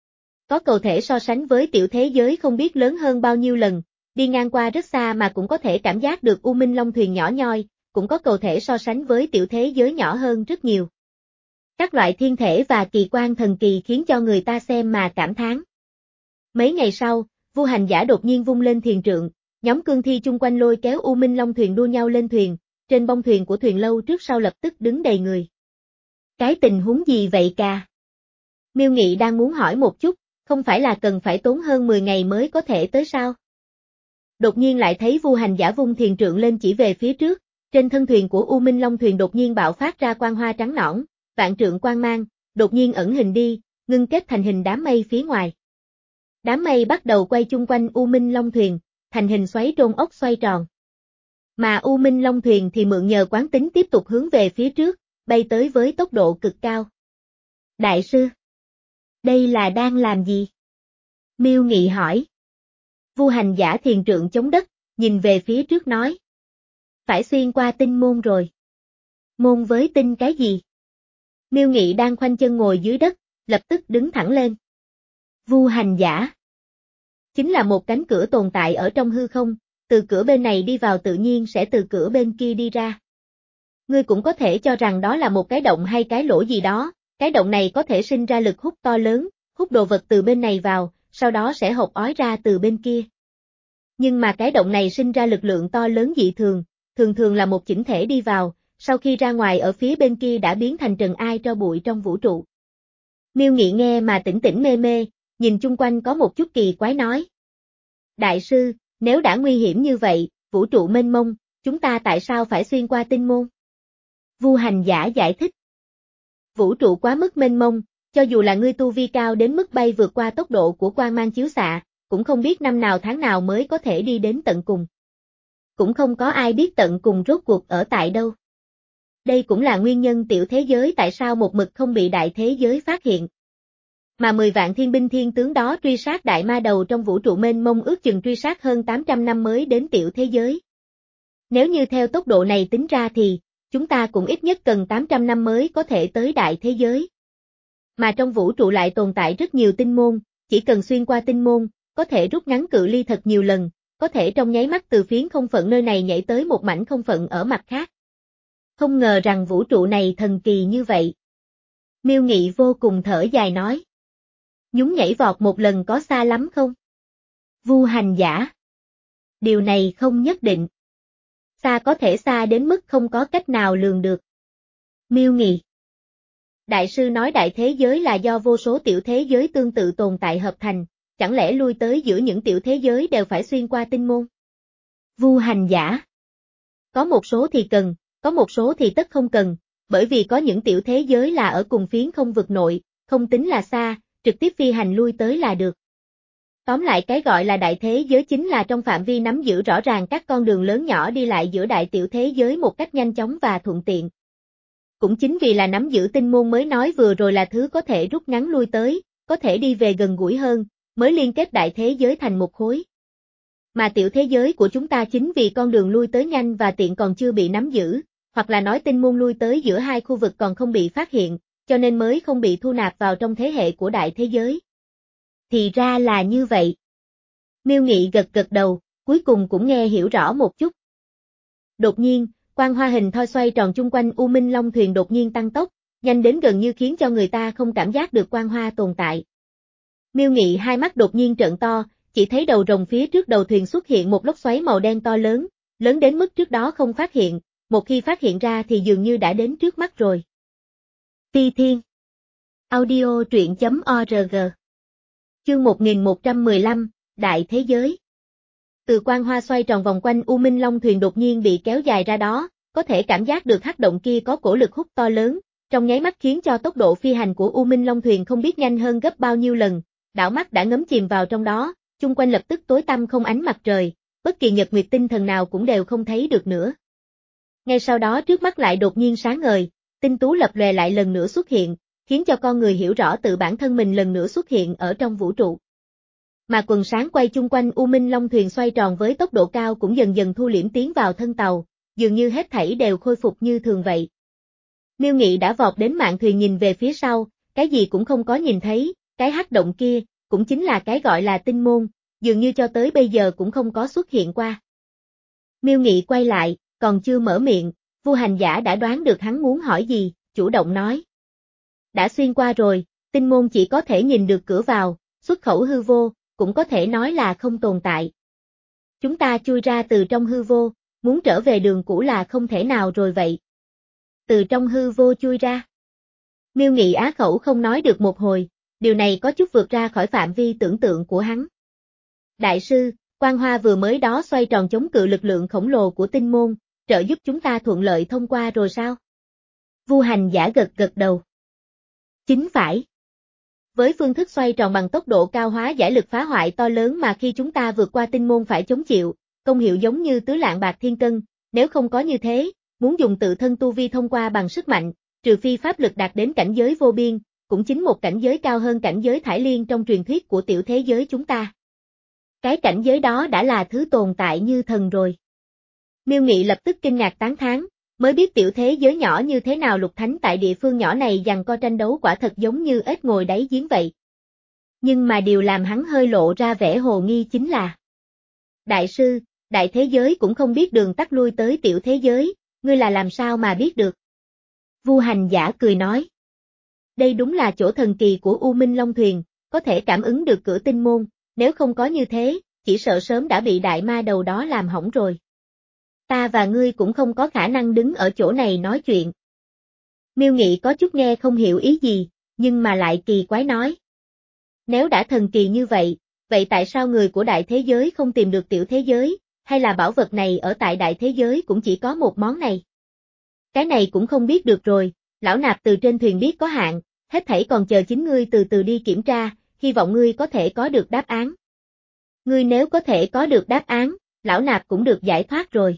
Có cầu thể so sánh với tiểu thế giới không biết lớn hơn bao nhiêu lần, đi ngang qua rất xa mà cũng có thể cảm giác được U Minh Long thuyền nhỏ nhoi, cũng có cầu thể so sánh với tiểu thế giới nhỏ hơn rất nhiều. Các loại thiên thể và kỳ quan thần kỳ khiến cho người ta xem mà cảm thán. Mấy ngày sau, Vu Hành Giả đột nhiên vung lên thiền trượng, nhóm cương thi chung quanh lôi kéo U Minh Long thuyền đua nhau lên thuyền, trên bông thuyền của thuyền lâu trước sau lập tức đứng đầy người. Cái tình huống gì vậy ca? Miêu Nghị đang muốn hỏi một chút, không phải là cần phải tốn hơn mười ngày mới có thể tới sao? Đột nhiên lại thấy Vu Hành Giả vung thiền trượng lên chỉ về phía trước, trên thân thuyền của U Minh Long thuyền đột nhiên bạo phát ra quang hoa trắng nõn, vạn trượng quang mang, đột nhiên ẩn hình đi, ngưng kết thành hình đám mây phía ngoài. Đám mây bắt đầu quay chung quanh U Minh Long thuyền, thành hình xoáy trôn ốc xoay tròn. Mà U Minh Long thuyền thì mượn nhờ quán tính tiếp tục hướng về phía trước, bay tới với tốc độ cực cao. Đại sư, đây là đang làm gì? Miêu Nghị hỏi. Vu Hành Giả thiền trượng chống đất, nhìn về phía trước nói. Phải xuyên qua tinh môn rồi. Môn với tinh cái gì? Miêu Nghị đang khoanh chân ngồi dưới đất, lập tức đứng thẳng lên. Vu Hành Giả chính là một cánh cửa tồn tại ở trong hư không, từ cửa bên này đi vào tự nhiên sẽ từ cửa bên kia đi ra. Ngươi cũng có thể cho rằng đó là một cái động hay cái lỗ gì đó, cái động này có thể sinh ra lực hút to lớn, hút đồ vật từ bên này vào, sau đó sẽ hộc ói ra từ bên kia. Nhưng mà cái động này sinh ra lực lượng to lớn dị thường, thường thường là một chỉnh thể đi vào, sau khi ra ngoài ở phía bên kia đã biến thành trần ai tro bụi trong vũ trụ. Miêu Nghị nghe mà tỉnh tỉnh mê mê, nhìn chung quanh có một chút kỳ quái nói. Đại sư, nếu đã nguy hiểm như vậy, vũ trụ mênh mông, chúng ta tại sao phải xuyên qua tinh môn? Vu Hành Giả giải thích. Vũ trụ quá mức mênh mông, cho dù là ngươi tu vi cao đến mức bay vượt qua tốc độ của quang mang chiếu xạ, cũng không biết năm nào tháng nào mới có thể đi đến tận cùng. Cũng không có ai biết tận cùng rốt cuộc ở tại đâu. Đây cũng là nguyên nhân tiểu thế giới tại sao một mực không bị đại thế giới phát hiện. Mà mười vạn thiên binh thiên tướng đó truy sát đại ma đầu trong vũ trụ mênh mông ước chừng truy sát hơn tám trăm năm mới đến tiểu thế giới. Nếu như theo tốc độ này tính ra thì, chúng ta cũng ít nhất cần tám trăm năm mới có thể tới đại thế giới. Mà trong vũ trụ lại tồn tại rất nhiều tinh môn, chỉ cần xuyên qua tinh môn, có thể rút ngắn cự ly thật nhiều lần, có thể trong nháy mắt từ phiến không phận nơi này nhảy tới một mảnh không phận ở mặt khác. Không ngờ rằng vũ trụ này thần kỳ như vậy. Miêu Nghị vô cùng thở dài nói. Nhún nhảy vọt một lần có xa lắm không? Vu Hành Giả. Điều này không nhất định. Xa có thể xa đến mức không có cách nào lường được. Miêu Nghị. Đại sư nói đại thế giới là do vô số tiểu thế giới tương tự tồn tại hợp thành, chẳng lẽ lui tới giữa những tiểu thế giới đều phải xuyên qua tinh môn? Vu Hành Giả. Có một số thì cần, có một số thì tất không cần, bởi vì có những tiểu thế giới là ở cùng phiến không vực nội, không tính là xa, trực tiếp phi hành lui tới là được. Tóm lại cái gọi là đại thế giới chính là trong phạm vi nắm giữ rõ ràng các con đường lớn nhỏ đi lại giữa đại tiểu thế giới một cách nhanh chóng và thuận tiện. Cũng chính vì là nắm giữ tinh môn mới nói vừa rồi là thứ có thể rút ngắn lui tới, có thể đi về gần gũi hơn, mới liên kết đại thế giới thành một khối. Mà tiểu thế giới của chúng ta chính vì con đường lui tới nhanh và tiện còn chưa bị nắm giữ, hoặc là nói tinh môn lui tới giữa hai khu vực còn không bị phát hiện, cho nên mới không bị thu nạp vào trong thế hệ của đại thế giới. Thì ra là như vậy. Miêu Nghị gật gật đầu, cuối cùng cũng nghe hiểu rõ một chút. Đột nhiên, quang hoa hình thoi xoay tròn chung quanh U Minh Long thuyền đột nhiên tăng tốc, nhanh đến gần như khiến cho người ta không cảm giác được quang hoa tồn tại. Miêu Nghị hai mắt đột nhiên trợn to, chỉ thấy đầu rồng phía trước đầu thuyền xuất hiện một lốc xoáy màu đen to lớn, lớn đến mức trước đó không phát hiện, một khi phát hiện ra thì dường như đã đến trước mắt rồi. Ti Thiên. Audio truyện chấm org. Chương một nghìn một trăm mười lăm, Đại Thế Giới. Từ quang hoa xoay tròn vòng quanh U Minh Long thuyền đột nhiên bị kéo dài ra đó, có thể cảm giác được hắc động kia có cổ lực hút to lớn, trong nháy mắt khiến cho tốc độ phi hành của U Minh Long thuyền không biết nhanh hơn gấp bao nhiêu lần, đảo mắt đã ngấm chìm vào trong đó, chung quanh lập tức tối tăm không ánh mặt trời, bất kỳ nhật nguyệt tinh thần nào cũng đều không thấy được nữa. Ngay sau đó trước mắt lại đột nhiên sáng ngời, tinh tú lập lòe lại lần nữa xuất hiện, khiến cho con người hiểu rõ tự bản thân mình lần nữa xuất hiện ở trong vũ trụ. Mà quần sáng quay chung quanh U Minh Long thuyền xoay tròn với tốc độ cao cũng dần dần thu liễm tiến vào thân tàu, dường như hết thảy đều khôi phục như thường vậy. Miêu Nghị đã vọt đến mạn thuyền nhìn về phía sau, cái gì cũng không có nhìn thấy, cái hắc động kia, cũng chính là cái gọi là tinh môn, dường như cho tới bây giờ cũng không có xuất hiện qua. Miêu Nghị quay lại, còn chưa mở miệng, Vu Hành Giả đã đoán được hắn muốn hỏi gì, chủ động nói. Đã xuyên qua rồi, tinh môn chỉ có thể nhìn được cửa vào, xuất khẩu hư vô, cũng có thể nói là không tồn tại. Chúng ta chui ra từ trong hư vô, muốn trở về đường cũ là không thể nào rồi vậy. Từ trong hư vô chui ra. Miêu Nghị á khẩu không nói được một hồi, điều này có chút vượt ra khỏi phạm vi tưởng tượng của hắn. Đại sư, quang hoa vừa mới đó xoay tròn chống cự lực lượng khổng lồ của tinh môn, trợ giúp chúng ta thuận lợi thông qua rồi sao? Vu Hành Giả gật gật đầu. Chính phải. Với phương thức xoay tròn bằng tốc độ cao hóa giải lực phá hoại to lớn mà khi chúng ta vượt qua tinh môn phải chống chịu, công hiệu giống như tứ lạng bạc thiên cân, nếu không có như thế, muốn dùng tự thân tu vi thông qua bằng sức mạnh, trừ phi pháp lực đạt đến cảnh giới vô biên, cũng chính một cảnh giới cao hơn cảnh giới thải liên trong truyền thuyết của tiểu thế giới chúng ta. Cái cảnh giới đó đã là thứ tồn tại như thần rồi. Miêu Nghị lập tức kinh ngạc tán thán, mới biết tiểu thế giới nhỏ như thế nào Lục Thánh tại địa phương nhỏ này giằng co tranh đấu quả thật giống như ếch ngồi đáy giếng vậy. Nhưng mà điều làm hắn hơi lộ ra vẻ hồ nghi chính là Đại sư, đại thế giới cũng không biết đường tắt lui tới tiểu thế giới, ngươi là làm sao mà biết được? Vu Hành Giả cười nói. Đây đúng là chỗ thần kỳ của U Minh Long thuyền, có thể cảm ứng được cửa tinh môn, nếu không có như thế, chỉ sợ sớm đã bị đại ma đầu đó làm hỏng rồi. Ta và ngươi cũng không có khả năng đứng ở chỗ này nói chuyện. Miêu Nghị có chút nghe không hiểu ý gì, nhưng mà lại kỳ quái nói. Nếu đã thần kỳ như vậy, vậy tại sao người của đại thế giới không tìm được tiểu thế giới, hay là bảo vật này ở tại đại thế giới cũng chỉ có một món này? Cái này cũng không biết được rồi, lão nạp từ trên thuyền biết có hạn, hết thảy còn chờ chính ngươi từ từ đi kiểm tra, hy vọng ngươi có thể có được đáp án. Ngươi nếu có thể có được đáp án, lão nạp cũng được giải thoát rồi.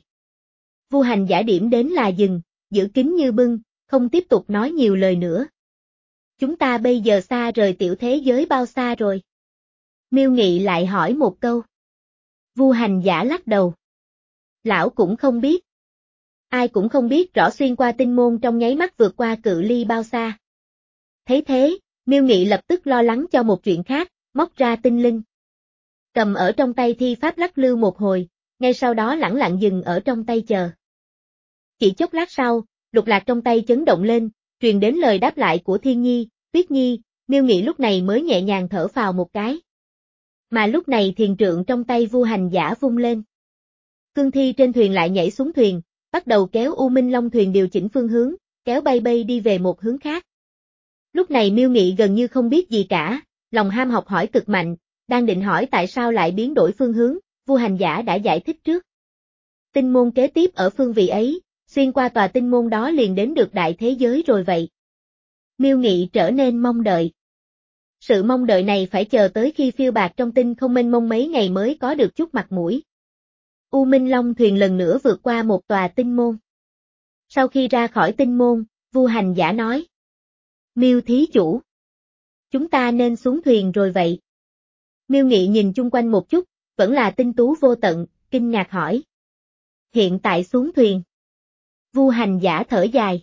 Vu Hành Giả điểm đến là dừng, giữ kín như bưng, không tiếp tục nói nhiều lời nữa. Chúng ta bây giờ xa rời tiểu thế giới bao xa rồi? Miêu Nghị lại hỏi một câu. Vu Hành Giả lắc đầu. Lão cũng không biết. Ai cũng không biết rõ xuyên qua tinh môn trong nháy mắt vượt qua cự ly bao xa. Thấy thế, Miêu Nghị lập tức lo lắng cho một chuyện khác, móc ra tinh linh. Cầm ở trong tay thi pháp lắc lư một hồi, ngay sau đó lẳng lặng dừng ở trong tay chờ. Chỉ chốc lát sau, lục lạc trong tay chấn động lên, truyền đến lời đáp lại của Thiên Nhi, Tuyết Nhi, Miêu Nghị lúc này mới nhẹ nhàng thở phào một cái. Mà lúc này thiền trượng trong tay Vu Hành Giả vung lên. Cương thi trên thuyền lại nhảy xuống thuyền, bắt đầu kéo U Minh Long thuyền điều chỉnh phương hướng, kéo bay bay đi về một hướng khác. Lúc này Miêu Nghị gần như không biết gì cả, lòng ham học hỏi cực mạnh, đang định hỏi tại sao lại biến đổi phương hướng, Vu Hành Giả đã giải thích trước. Tinh môn kế tiếp ở phương vị ấy, xuyên qua tòa tinh môn đó liền đến được đại thế giới rồi vậy. Miêu Nghị trở nên mong đợi. Sự mong đợi này phải chờ tới khi phiêu bạt trong tinh không mênh mông mấy ngày mới có được chút mặt mũi. U Minh Long thuyền lần nữa vượt qua một tòa tinh môn. Sau khi ra khỏi tinh môn, Vu Hành Giả nói. Miêu thí chủ. Chúng ta nên xuống thuyền rồi vậy. Miêu Nghị nhìn chung quanh một chút, vẫn là tinh tú vô tận, kinh ngạc hỏi. Hiện tại xuống thuyền. Vu Hành Giả thở dài.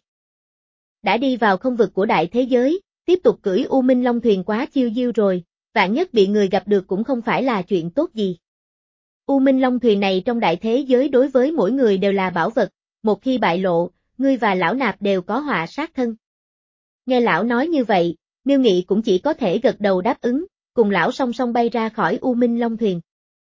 Đã đi vào không vực của đại thế giới, tiếp tục cưỡi U Minh Long thuyền quá chiêu diêu rồi, vạn nhất bị người gặp được cũng không phải là chuyện tốt gì. U Minh Long thuyền này trong đại thế giới đối với mỗi người đều là bảo vật, một khi bại lộ, ngươi và lão nạp đều có họa sát thân. Nghe lão nói như vậy, Miêu Nghị cũng chỉ có thể gật đầu đáp ứng, cùng lão song song bay ra khỏi U Minh Long thuyền.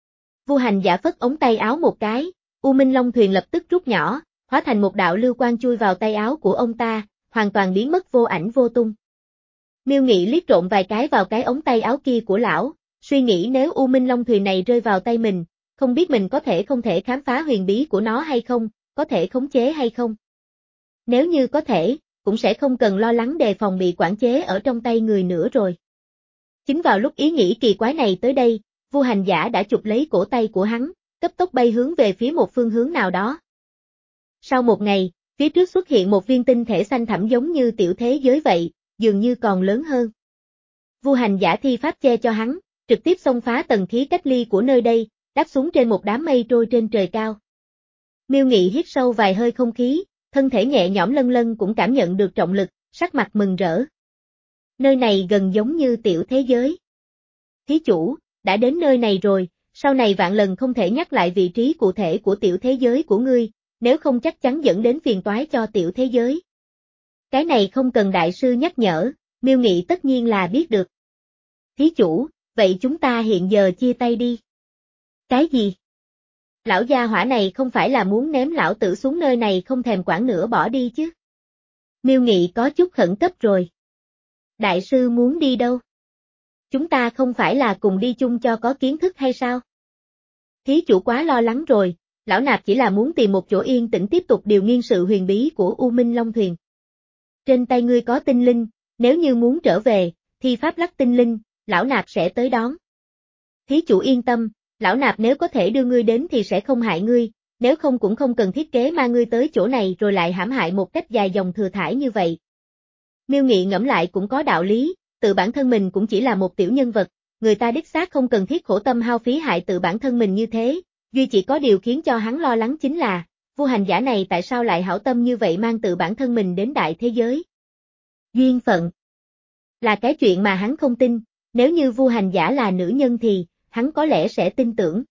Vu Hành Giả phất ống tay áo một cái, U Minh Long thuyền lập tức rút nhỏ, hóa thành một đạo lưu quang chui vào tay áo của ông ta, hoàn toàn biến mất vô ảnh vô tung. Miêu Nghị liếc trộm vài cái vào cái ống tay áo kia của lão, suy nghĩ nếu U Minh Long thuyền này rơi vào tay mình, không biết mình có thể không thể khám phá huyền bí của nó hay không, có thể khống chế hay không. Nếu như có thể, cũng sẽ không cần lo lắng đề phòng bị quản chế ở trong tay người nữa rồi. Chính vào lúc ý nghĩ kỳ quái này tới đây, Vu Hành Giả đã chụp lấy cổ tay của hắn, cấp tốc bay hướng về phía một phương hướng nào đó. Sau một ngày, phía trước xuất hiện một viên tinh thể xanh thẳm giống như tiểu thế giới vậy, dường như còn lớn hơn. Vu Hành Giả thi pháp che cho hắn, trực tiếp xông phá tầng khí cách ly của nơi đây, đáp xuống trên một đám mây trôi trên trời cao. Miêu Nghị hít sâu vài hơi không khí, thân thể nhẹ nhõm lân lân cũng cảm nhận được trọng lực, sắc mặt mừng rỡ. Nơi này gần giống như tiểu thế giới. Thí chủ, đã đến nơi này rồi, sau này vạn lần không thể nhắc lại vị trí cụ thể của tiểu thế giới của ngươi, nếu không chắc chắn dẫn đến phiền toái cho tiểu thế giới. Cái này không cần đại sư nhắc nhở, Miêu Nghị tất nhiên là biết được. Thí chủ, vậy chúng ta hiện giờ chia tay đi. Cái gì? Lão gia hỏa này không phải là muốn ném lão tử xuống nơi này không thèm quản nữa bỏ đi chứ? Miêu Nghị có chút khẩn cấp rồi. Đại sư muốn đi đâu? Chúng ta không phải là cùng đi chung cho có kiến thức hay sao? Thí chủ quá lo lắng rồi, lão nạp chỉ là muốn tìm một chỗ yên tĩnh tiếp tục điều nghiên sự huyền bí của U Minh Long thuyền. Trên tay ngươi có tinh linh, nếu như muốn trở về, thì pháp lắc tinh linh, lão nạp sẽ tới đón. Thí chủ yên tâm, lão nạp nếu có thể đưa ngươi đến thì sẽ không hại ngươi, nếu không cũng không cần thiết kế ma ngươi tới chỗ này rồi lại hãm hại một cách dài dòng thừa thải như vậy. Miêu Nghị ngẫm lại cũng có đạo lý, tự bản thân mình cũng chỉ là một tiểu nhân vật, người ta đích xác không cần thiết khổ tâm hao phí hại tự bản thân mình như thế, duy chỉ có điều khiến cho hắn lo lắng chính là, Vu Hành Giả này tại sao lại hảo tâm như vậy mang tự bản thân mình đến đại thế giới. Duyên phận là cái chuyện mà hắn không tin, nếu như Vu Hành Giả là nữ nhân thì, hắn có lẽ sẽ tin tưởng.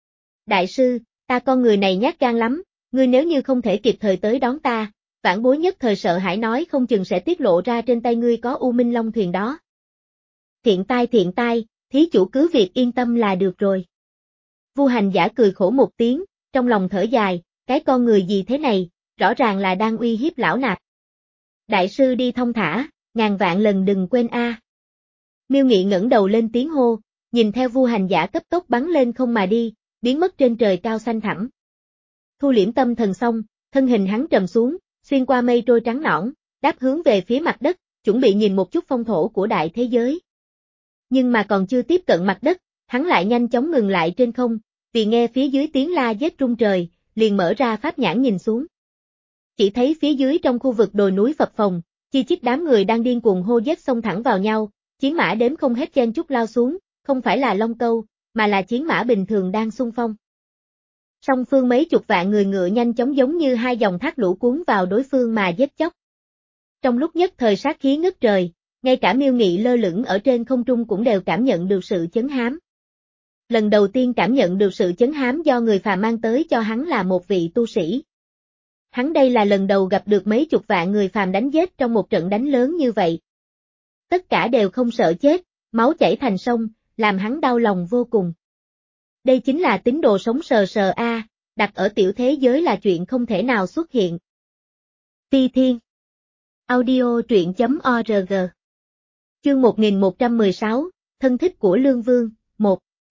Đại sư, ta con người này nhát gan lắm, ngươi nếu như không thể kịp thời tới đón ta, vãn bối nhất thời sợ hãi nói không chừng sẽ tiết lộ ra trên tay ngươi có U Minh Long thuyền đó. Thiện tai thiện tai, thí chủ cứ việc yên tâm là được rồi. Vu Hành Giả cười khổ một tiếng, trong lòng thở dài, cái con người gì thế này, rõ ràng là đang uy hiếp lão nạp. Đại sư đi thông thả, ngàn vạn lần đừng quên a. Miêu Nghị ngẩng đầu lên tiếng hô, nhìn theo Vu Hành Giả cấp tốc bắn lên không mà đi, biến mất trên trời cao xanh thẳm. Thu liễm tâm thần xong, thân hình hắn trầm xuống, xuyên qua mây trôi trắng nõn, đáp hướng về phía mặt đất, chuẩn bị nhìn một chút phong thổ của đại thế giới. Nhưng mà còn chưa tiếp cận mặt đất, hắn lại nhanh chóng ngừng lại trên không, vì nghe phía dưới tiếng la giết rung trời, liền mở ra pháp nhãn nhìn xuống. Chỉ thấy phía dưới trong khu vực đồi núi phập phồng, Chi chít đám người đang điên cuồng hô giết xông thẳng vào nhau, chiến mã đếm không hết chen chúc lao xuống, không phải là long câu, mà là chiến mã bình thường đang xung phong. Song phương mấy chục vạn người ngựa nhanh chóng giống như hai dòng thác lũ cuốn vào đối phương mà giết chóc. Trong lúc nhất thời sát khí ngất trời, ngay cả Miêu Nghị lơ lửng ở trên không trung cũng đều cảm nhận được sự chấn hám. Lần đầu tiên cảm nhận được sự chấn hám do người phàm mang tới cho hắn là một vị tu sĩ. Hắn đây là lần đầu gặp được mấy chục vạn người phàm đánh giết trong một trận đánh lớn như vậy. Tất cả đều không sợ chết, máu chảy thành sông, làm hắn đau lòng vô cùng. Đây chính là tín đồ sống sờ sờ a, đặt ở tiểu thế giới là chuyện không thể nào xuất hiện. Ti Thiên Audio truyện chấm org Chương một nghìn một trăm mười sáu, Thân thích của Lương Vương, một.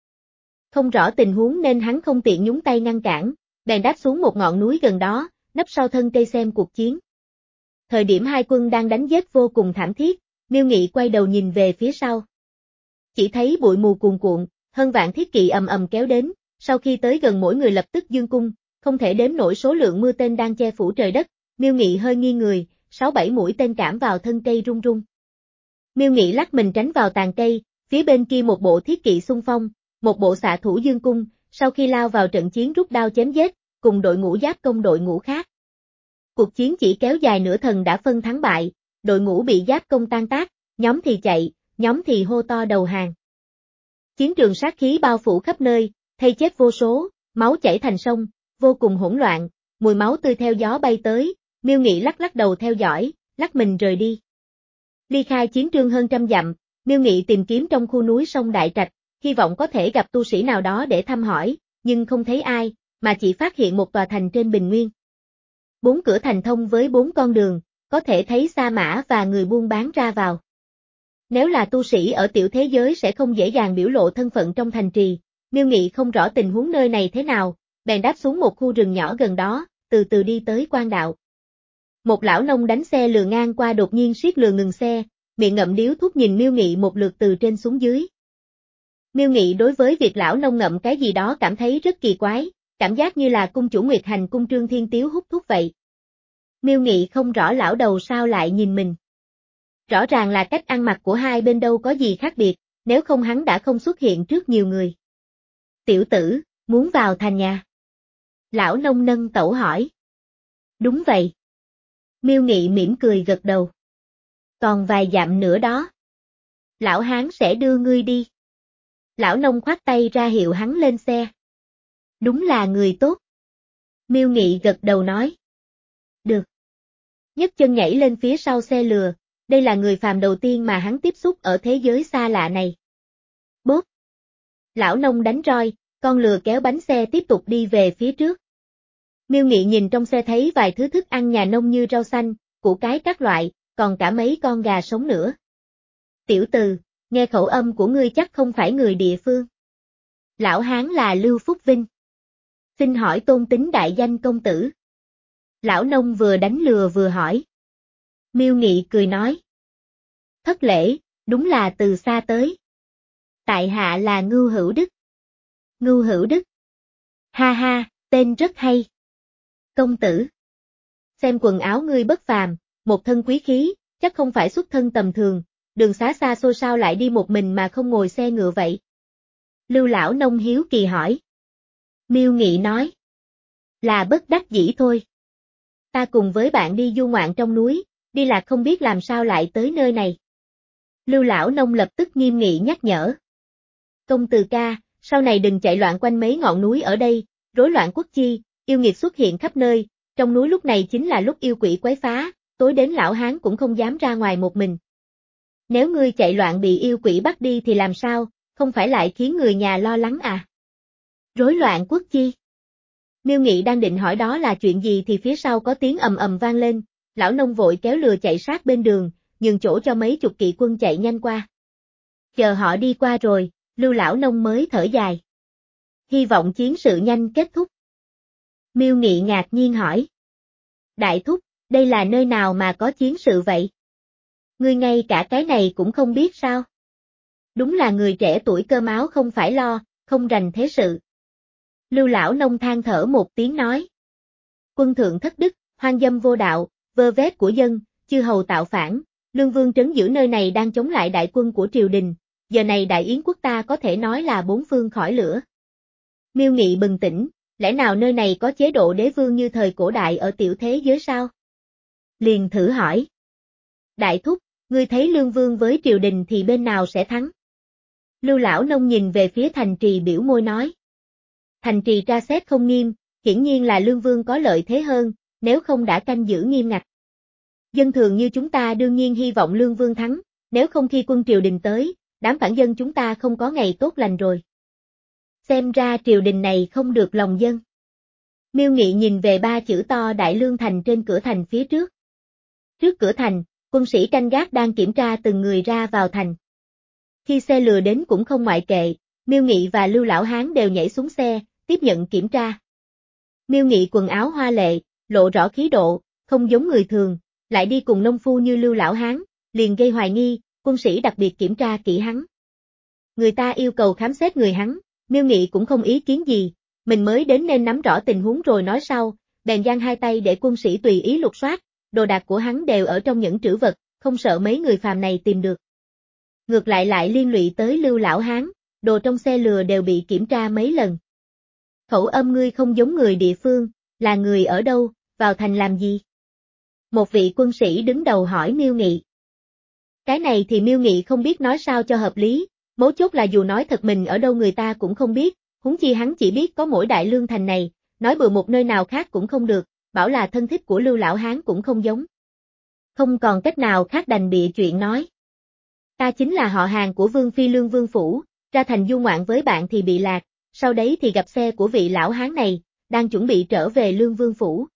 Không rõ tình huống nên hắn không tiện nhúng tay ngăn cản, bèn đáp xuống một ngọn núi gần đó, nấp sau thân cây xem cuộc chiến. Thời điểm hai quân đang đánh giết vô cùng thảm thiết, Miêu Nghị quay đầu nhìn về phía sau. Chỉ thấy bụi mù cuồn cuộn, hơn vạn thiết kỵ ầm ầm kéo đến, sau khi tới gần mỗi người lập tức dương cung, không thể đếm nổi số lượng mưa tên đang che phủ trời đất, Miêu Nghị hơi nghiêng người, sáu bảy mũi tên cảm vào thân cây rung rung. Miêu Nghị lắc mình tránh vào tàn cây, phía bên kia một bộ thiết kỵ xung phong, một bộ xạ thủ dương cung, sau khi lao vào trận chiến rút đao chém giết, cùng đội ngũ giáp công đội ngũ khác. Cuộc chiến chỉ kéo dài nửa thần đã phân thắng bại, đội ngũ bị giáp công tan tác, nhóm thì chạy, nhóm thì hô to đầu hàng. Chiến trường sát khí bao phủ khắp nơi, thây chết vô số, máu chảy thành sông, vô cùng hỗn loạn, mùi máu tươi theo gió bay tới, Miêu Nghị lắc lắc đầu theo dõi, lắc mình rời đi. Ly khai chiến trường hơn trăm dặm, Miêu Nghị tìm kiếm trong khu núi sông Đại Trạch, hy vọng có thể gặp tu sĩ nào đó để thăm hỏi, nhưng không thấy ai, mà chỉ phát hiện một tòa thành trên bình nguyên. Bốn cửa thành thông với bốn con đường, có thể thấy sa mã và người buôn bán ra vào. Nếu là tu sĩ ở tiểu thế giới sẽ không dễ dàng biểu lộ thân phận trong thành trì, Miêu Nghị không rõ tình huống nơi này thế nào, bèn đáp xuống một khu rừng nhỏ gần đó, từ từ đi tới quan đạo. Một lão nông đánh xe lừa ngang qua đột nhiên siết lừa ngừng xe, miệng ngậm điếu thuốc nhìn Miêu Nghị một lượt từ trên xuống dưới. Miêu Nghị đối với việc lão nông ngậm cái gì đó cảm thấy rất kỳ quái, cảm giác như là cung chủ Nguyệt Hành cung Trương Thiên Tiếu hút thuốc vậy. Miêu Nghị không rõ lão đầu sao lại nhìn mình. Rõ ràng là cách ăn mặc của hai bên đâu có gì khác biệt, nếu không hắn đã không xuất hiện trước nhiều người. Tiểu tử, muốn vào thành nhà? Lão nông nâng tẩu hỏi. Đúng vậy. Miêu Nghị mỉm cười gật đầu. Còn vài dặm nữa đó. Lão hán sẽ đưa ngươi đi. Lão nông khoát tay ra hiệu hắn lên xe. Đúng là người tốt. Miêu Nghị gật đầu nói. Được. Nhấc chân nhảy lên phía sau xe lừa, đây là người phàm đầu tiên mà hắn tiếp xúc ở thế giới xa lạ này. Bốp. Lão nông đánh roi, con lừa kéo bánh xe tiếp tục đi về phía trước. Miêu Nghị nhìn trong xe thấy vài thứ thức ăn nhà nông như rau xanh, củ cái các loại, còn cả mấy con gà sống nữa. Tiểu từ, nghe khẩu âm của ngươi chắc không phải người địa phương. Lão hán là Lưu Phúc Vinh. Xin hỏi tôn tính đại danh công tử. Lão nông vừa đánh lừa vừa hỏi. Miêu Nghị cười nói. Thất lễ, đúng là từ xa tới. Tại hạ là Ngưu Hữu Đức. Ngưu Hữu Đức. Ha ha, tên rất hay. Công tử. Xem quần áo ngươi bất phàm, một thân quý khí, chắc không phải xuất thân tầm thường, đường xá xa xôi sao lại đi một mình mà không ngồi xe ngựa vậy? Lưu lão nông hiếu kỳ hỏi. Miêu Nghị nói. Là bất đắc dĩ thôi. Ta cùng với bạn đi du ngoạn trong núi, đi lạc không biết làm sao lại tới nơi này. Lưu lão nông lập tức nghiêm nghị nhắc nhở. Công tử ca, sau này đừng chạy loạn quanh mấy ngọn núi ở đây, rối loạn quốc chi, yêu nghiệt xuất hiện khắp nơi, trong núi lúc này chính là lúc yêu quỷ quấy phá, tối đến lão hán cũng không dám ra ngoài một mình. Nếu ngươi chạy loạn bị yêu quỷ bắt đi thì làm sao, không phải lại khiến người nhà lo lắng à? Rối loạn quốc chi. Miêu Nghị đang định hỏi đó là chuyện gì thì phía sau có tiếng ầm ầm vang lên, lão nông vội kéo lừa chạy sát bên đường, nhường chỗ cho mấy chục kỵ quân chạy nhanh qua. Chờ họ đi qua rồi, Lưu lão nông mới thở dài. Hy vọng chiến sự nhanh kết thúc. Miêu Nghị ngạc nhiên hỏi. Đại thúc, đây là nơi nào mà có chiến sự vậy? Ngươi ngay cả cái này cũng không biết sao? Đúng là người trẻ tuổi cơm áo không phải lo, không rành thế sự. Lưu lão nông than thở một tiếng nói. Quân thượng thất đức, hoang dâm vô đạo, vơ vét của dân, chư hầu tạo phản, Lương Vương trấn giữ nơi này đang chống lại đại quân của triều đình, giờ này Đại Yến quốc ta có thể nói là bốn phương khỏi lửa. Miêu Nghị bừng tỉnh, lẽ nào nơi này có chế độ đế vương như thời cổ đại ở tiểu thế giới sao? Liền thử hỏi. Đại thúc, ngươi thấy Lương Vương với triều đình thì bên nào sẽ thắng? Lưu lão nông nhìn về phía thành trì biểu môi nói. Thành trì tra xét không nghiêm, hiển nhiên là Lương Vương có lợi thế hơn, nếu không đã canh giữ nghiêm ngặt. Dân thường như chúng ta đương nhiên hy vọng Lương Vương thắng, nếu không khi quân triều đình tới, đám phản dân chúng ta không có ngày tốt lành rồi. Xem ra triều đình này không được lòng dân. Miêu Nghị nhìn về ba chữ to Đại Lương Thành trên cửa thành phía trước. Trước cửa thành, quân sĩ canh gác đang kiểm tra từng người ra vào thành. Khi xe lừa đến cũng không ngoại kệ, Miêu Nghị và Lưu Lão Hán đều nhảy xuống xe, tiếp nhận kiểm tra. Miêu Nghị quần áo hoa lệ, lộ rõ khí độ, không giống người thường, lại đi cùng nông phu như Lưu Lão Hán, liền gây hoài nghi, quân sĩ đặc biệt kiểm tra kỹ hắn. Người ta yêu cầu khám xét người hắn, Miêu Nghị cũng không ý kiến gì, mình mới đến nên nắm rõ tình huống rồi nói sau, bèn giang hai tay để quân sĩ tùy ý lục soát, đồ đạc của hắn đều ở trong những trữ vật, không sợ mấy người phàm này tìm được. Ngược lại lại liên lụy tới Lưu Lão Hán, đồ trong xe lừa đều bị kiểm tra mấy lần. Khẩu âm ngươi không giống người địa phương, là người ở đâu, vào thành làm gì? Một vị quân sĩ đứng đầu hỏi Miêu Nghị. Cái này thì Miêu Nghị không biết nói sao cho hợp lý, mấu chốt là dù nói thật mình ở đâu người ta cũng không biết, huống chi hắn chỉ biết có mỗi Đại Lương Thành này, nói bừa một nơi nào khác cũng không được, bảo là thân thích của Lưu Lão Hán cũng không giống. Không còn cách nào khác đành bịa chuyện nói. Ta chính là họ hàng của Vương Phi Lương Vương Phủ, ra thành du ngoạn với bạn thì bị lạc, sau đấy thì gặp xe của vị Lão Hán này, đang chuẩn bị trở về Lương Vương Phủ.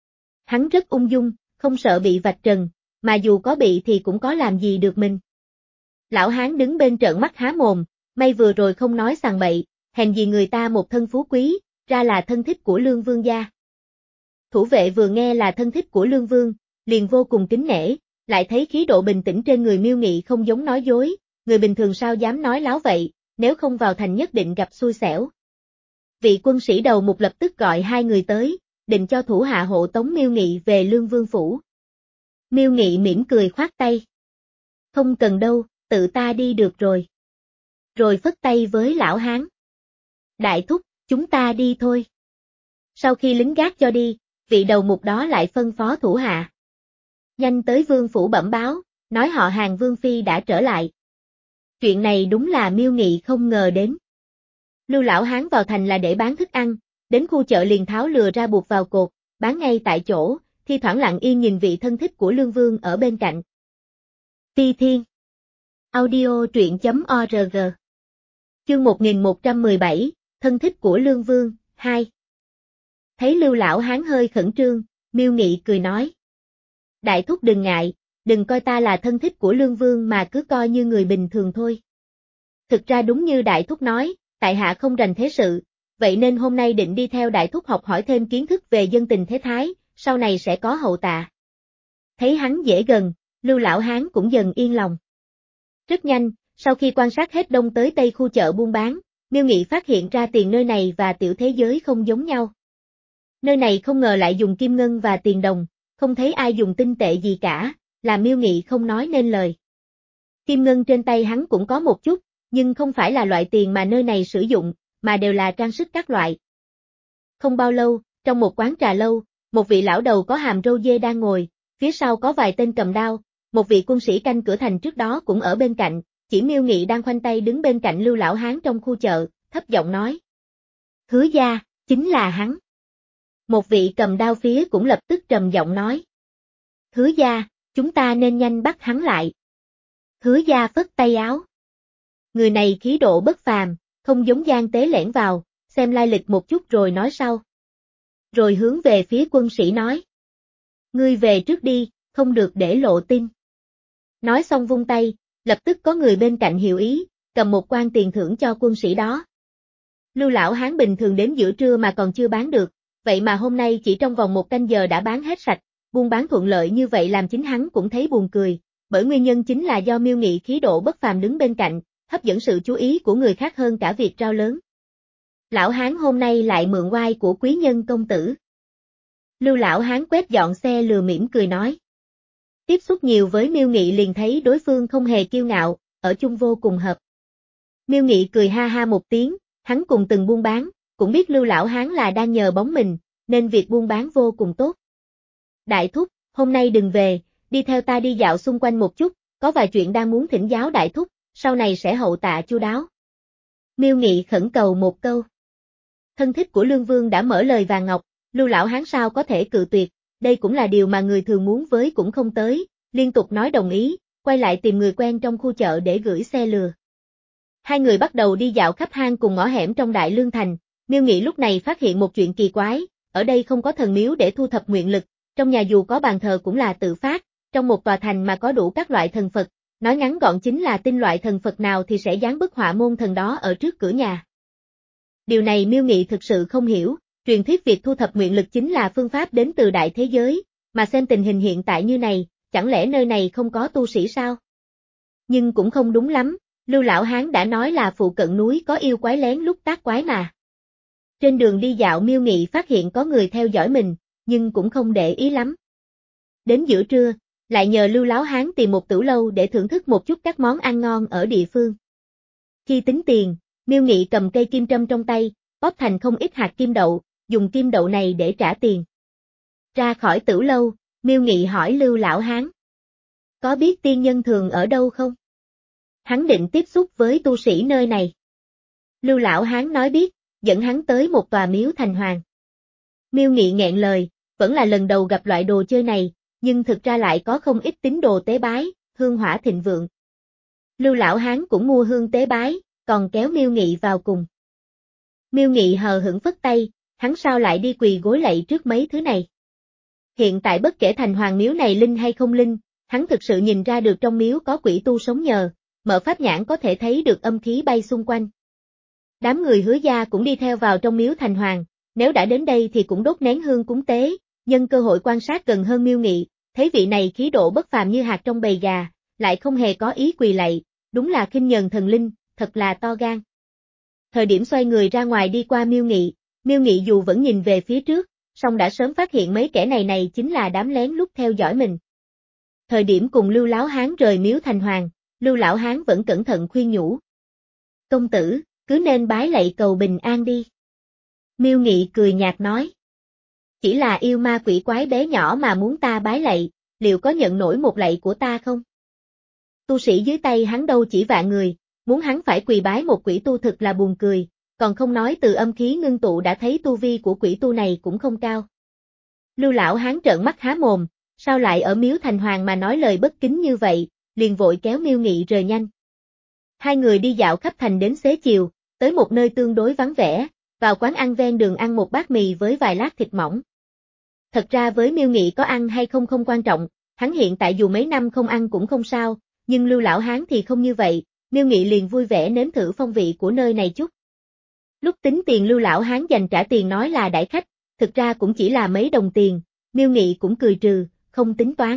Hắn rất ung dung, không sợ bị vạch trần, mà dù có bị thì cũng có làm gì được mình. Lão Hán đứng bên trợn mắt há mồm, may vừa rồi không nói sằng bậy, hèn gì người ta một thân phú quý, ra là thân thích của Lương Vương gia. Thủ vệ vừa nghe là thân thích của Lương Vương, liền vô cùng kính nể, lại thấy khí độ bình tĩnh trên người Miêu Nghị không giống nói dối, người bình thường sao dám nói láo vậy, nếu không vào thành nhất định gặp xui xẻo. Vị quân sĩ đầu mục lập tức gọi hai người tới, định cho thủ hạ hộ tống Miêu Nghị về Lương Vương Phủ. Miêu Nghị mỉm cười khoát tay. Không cần đâu, tự ta đi được rồi. Rồi phất tay với Lão Hán. Đại thúc, chúng ta đi thôi. Sau khi lính gác cho đi, vị đầu mục đó lại phân phó thủ hạ. Nhanh tới Vương Phủ bẩm báo, nói họ hàng Vương Phi đã trở lại. Chuyện này đúng là Miêu Nghị không ngờ đến. Lưu Lão Hán vào thành là để bán thức ăn, đến khu chợ liền tháo lừa ra buộc vào cột, bán ngay tại chỗ, thi thoảng lặng yên nhìn vị thân thích của Lương Vương ở bên cạnh. Phi Thiên Audio truyện chấm org Chương một nghìn một trăm mười bảy, thân thích của Lương Vương, hai. Thấy Lưu Lão Hán hơi khẩn trương, Miêu Nghị cười nói. Đại thúc đừng ngại, đừng coi ta là thân thích của Lương Vương mà cứ coi như người bình thường thôi. Thực ra đúng như Đại thúc nói, tại hạ không rành thế sự, vậy nên hôm nay định đi theo Đại thúc học hỏi thêm kiến thức về dân tình thế thái, sau này sẽ có hậu tạ. Thấy hắn dễ gần, Lưu Lão Hán cũng dần yên lòng. Rất nhanh, sau khi quan sát hết đông tới tây khu chợ buôn bán, Miêu Nghị phát hiện ra tiền nơi này và tiểu thế giới không giống nhau. Nơi này không ngờ lại dùng kim ngân và tiền đồng, không thấy ai dùng tinh tệ gì cả, làm Miêu Nghị không nói nên lời. Kim ngân trên tay hắn cũng có một chút, nhưng không phải là loại tiền mà nơi này sử dụng, mà đều là trang sức các loại. Không bao lâu, trong một quán trà lâu, một vị lão đầu có hàm râu dê đang ngồi, phía sau có vài tên cầm đao, một vị quân sĩ canh cửa thành trước đó cũng ở bên cạnh, chỉ Miêu Nghị đang khoanh tay đứng bên cạnh Lưu Lão Hán trong khu chợ, thấp giọng nói. Hứa gia, chính là hắn. Một vị cầm đao phía cũng lập tức trầm giọng nói. Hứa gia, chúng ta nên nhanh bắt hắn lại. Hứa gia phất tay áo. Người này khí độ bất phàm, không giống gian tế lẻn vào, xem lai lịch một chút rồi nói sau. Rồi hướng về phía quân sĩ nói. Ngươi về trước đi, không được để lộ tin. Nói xong vung tay, lập tức có người bên cạnh hiểu ý, cầm một quan tiền thưởng cho quân sĩ đó. Lưu Lão Hán bình thường đến giữa trưa mà còn chưa bán được, vậy mà hôm nay chỉ trong vòng một canh giờ đã bán hết sạch, buôn bán thuận lợi như vậy làm chính hắn cũng thấy buồn cười, bởi nguyên nhân chính là do Miêu Nghị khí độ bất phàm đứng bên cạnh, hấp dẫn sự chú ý của người khác hơn cả việc rao lớn. Lão Hán hôm nay lại mượn oai của quý nhân công tử. Lưu Lão Hán quét dọn xe lừa mỉm cười nói. Tiếp xúc nhiều với Miêu Nghị liền thấy đối phương không hề kiêu ngạo, ở chung vô cùng hợp. Miêu Nghị cười ha ha một tiếng, hắn cùng từng buôn bán, cũng biết Lưu lão hán là đang nhờ bóng mình, nên việc buôn bán vô cùng tốt. Đại thúc, hôm nay đừng về, đi theo ta đi dạo xung quanh một chút, có vài chuyện đang muốn thỉnh giáo đại thúc, sau này sẽ hậu tạ chu đáo. Miêu Nghị khẩn cầu một câu. Thân thích của Lương Vương đã mở lời vàng ngọc, Lưu lão hán sao có thể cự tuyệt, đây cũng là điều mà người thường muốn với cũng không tới, liên tục nói đồng ý, quay lại tìm người quen trong khu chợ để gửi xe lừa. Hai người bắt đầu đi dạo khắp hang cùng ngõ hẻm trong Đại Lương Thành, Miêu Nghị lúc này phát hiện một chuyện kỳ quái, ở đây không có thần miếu để thu thập nguyện lực, trong nhà dù có bàn thờ cũng là tự phát, trong một tòa thành mà có đủ các loại thần Phật, nói ngắn gọn chính là tin loại thần Phật nào thì sẽ dán bức họa môn thần đó ở trước cửa nhà. Điều này Miêu Nghị thực sự không hiểu, truyền thuyết việc thu thập nguyện lực chính là phương pháp đến từ đại thế giới, mà xem tình hình hiện tại như này, chẳng lẽ nơi này không có tu sĩ sao? Nhưng cũng không đúng lắm, Lưu lão hán đã nói là phụ cận núi có yêu quái lén lút tác quái mà. Trên đường đi dạo Miêu Nghị phát hiện có người theo dõi mình, nhưng cũng không để ý lắm. Đến giữa trưa, lại nhờ Lưu lão hán tìm một tửu lâu để thưởng thức một chút các món ăn ngon ở địa phương. Khi tính tiền, Miêu Nghị cầm cây kim trâm trong tay, bóp thành không ít hạt kim đậu, dùng kim đậu này để trả tiền. Ra khỏi tửu lâu, Miêu Nghị hỏi Lưu lão hán. Có biết tiên nhân thường ở đâu không? Hắn định tiếp xúc với tu sĩ nơi này. Lưu lão hán nói biết, dẫn hắn tới một tòa miếu thành hoàng. Miêu Nghị nghẹn lời, vẫn là lần đầu gặp loại đồ chơi này, nhưng thực ra lại có không ít tín đồ tế bái, hương hỏa thịnh vượng. Lưu lão hán cũng mua hương tế bái, còn kéo Miêu Nghị vào cùng. Miêu Nghị hờ hững phất tay, hắn sao lại đi quỳ gối lạy trước mấy thứ này. Hiện tại bất kể thành hoàng miếu này linh hay không linh, hắn thực sự nhìn ra được trong miếu có quỷ tu sống nhờ, mở pháp nhãn có thể thấy được âm khí bay xung quanh. Đám người Hứa gia cũng đi theo vào trong miếu thành hoàng, nếu đã đến đây thì cũng đốt nén hương cúng tế, nhân cơ hội quan sát gần hơn Miêu Nghị, thấy vị này khí độ bất phàm như hạt trong bầy gà, lại không hề có ý quỳ lạy, đúng là khinh nhờn thần linh, thật là to gan. Thời điểm xoay người ra ngoài đi qua Miêu Nghị, Miêu Nghị dù vẫn nhìn về phía trước, song đã sớm phát hiện mấy kẻ này này chính là đám lén lút theo dõi mình. Thời điểm cùng Lưu lão hán rời miếu thành hoàng, Lưu lão hán vẫn cẩn thận khuyên nhủ. Công tử, cứ nên bái lạy cầu bình an đi. Miêu Nghị cười nhạt nói. Chỉ là yêu ma quỷ quái bé nhỏ mà muốn ta bái lạy, liệu có nhận nổi một lạy của ta không? Tu sĩ dưới tay hắn đâu chỉ vạn người, muốn hắn phải quỳ bái một quỷ tu thực là buồn cười, còn không nói từ âm khí ngưng tụ đã thấy tu vi của quỷ tu này cũng không cao. Lưu lão hán trợn mắt há mồm, sao lại ở miếu thành hoàng mà nói lời bất kính như vậy, liền vội kéo Miêu Nghị rời nhanh. Hai người đi dạo khắp thành đến xế chiều, tới một nơi tương đối vắng vẻ, vào quán ăn ven đường ăn một bát mì với vài lát thịt mỏng. Thật ra với Miêu Nghị có ăn hay không không quan trọng, hắn hiện tại dù mấy năm không ăn cũng không sao, nhưng Lưu lão hán thì không như vậy, Miêu Nghị liền vui vẻ nếm thử phong vị của nơi này chút. Lúc tính tiền Lưu lão hán dành trả tiền nói là đãi khách, thực ra cũng chỉ là mấy đồng tiền, Miêu Nghị cũng cười trừ, không tính toán.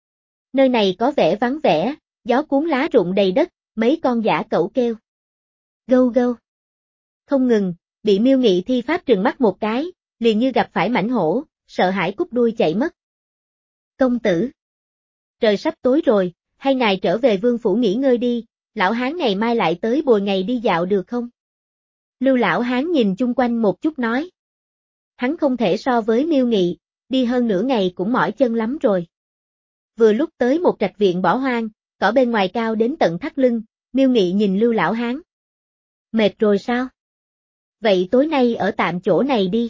Nơi này có vẻ vắng vẻ, gió cuốn lá rụng đầy đất, mấy con dã cẩu kêu. Gâu gâu. Không ngừng, bị Miêu Nghị thi pháp trừng mắt một cái, liền như gặp phải mãnh hổ, sợ hãi cút đuôi chạy mất. Công tử. Trời sắp tối rồi, hay ngài trở về vương phủ nghỉ ngơi đi, lão hán ngày mai lại tới bồi ngày đi dạo được không? Lưu lão hán nhìn chung quanh một chút nói. Hắn không thể so với Miêu Nghị, đi hơn nửa ngày cũng mỏi chân lắm rồi. Vừa lúc tới một trạch viện bỏ hoang, cỏ bên ngoài cao đến tận thắt lưng, Miêu Nghị nhìn Lưu lão hán. Mệt rồi sao? Vậy tối nay ở tạm chỗ này đi.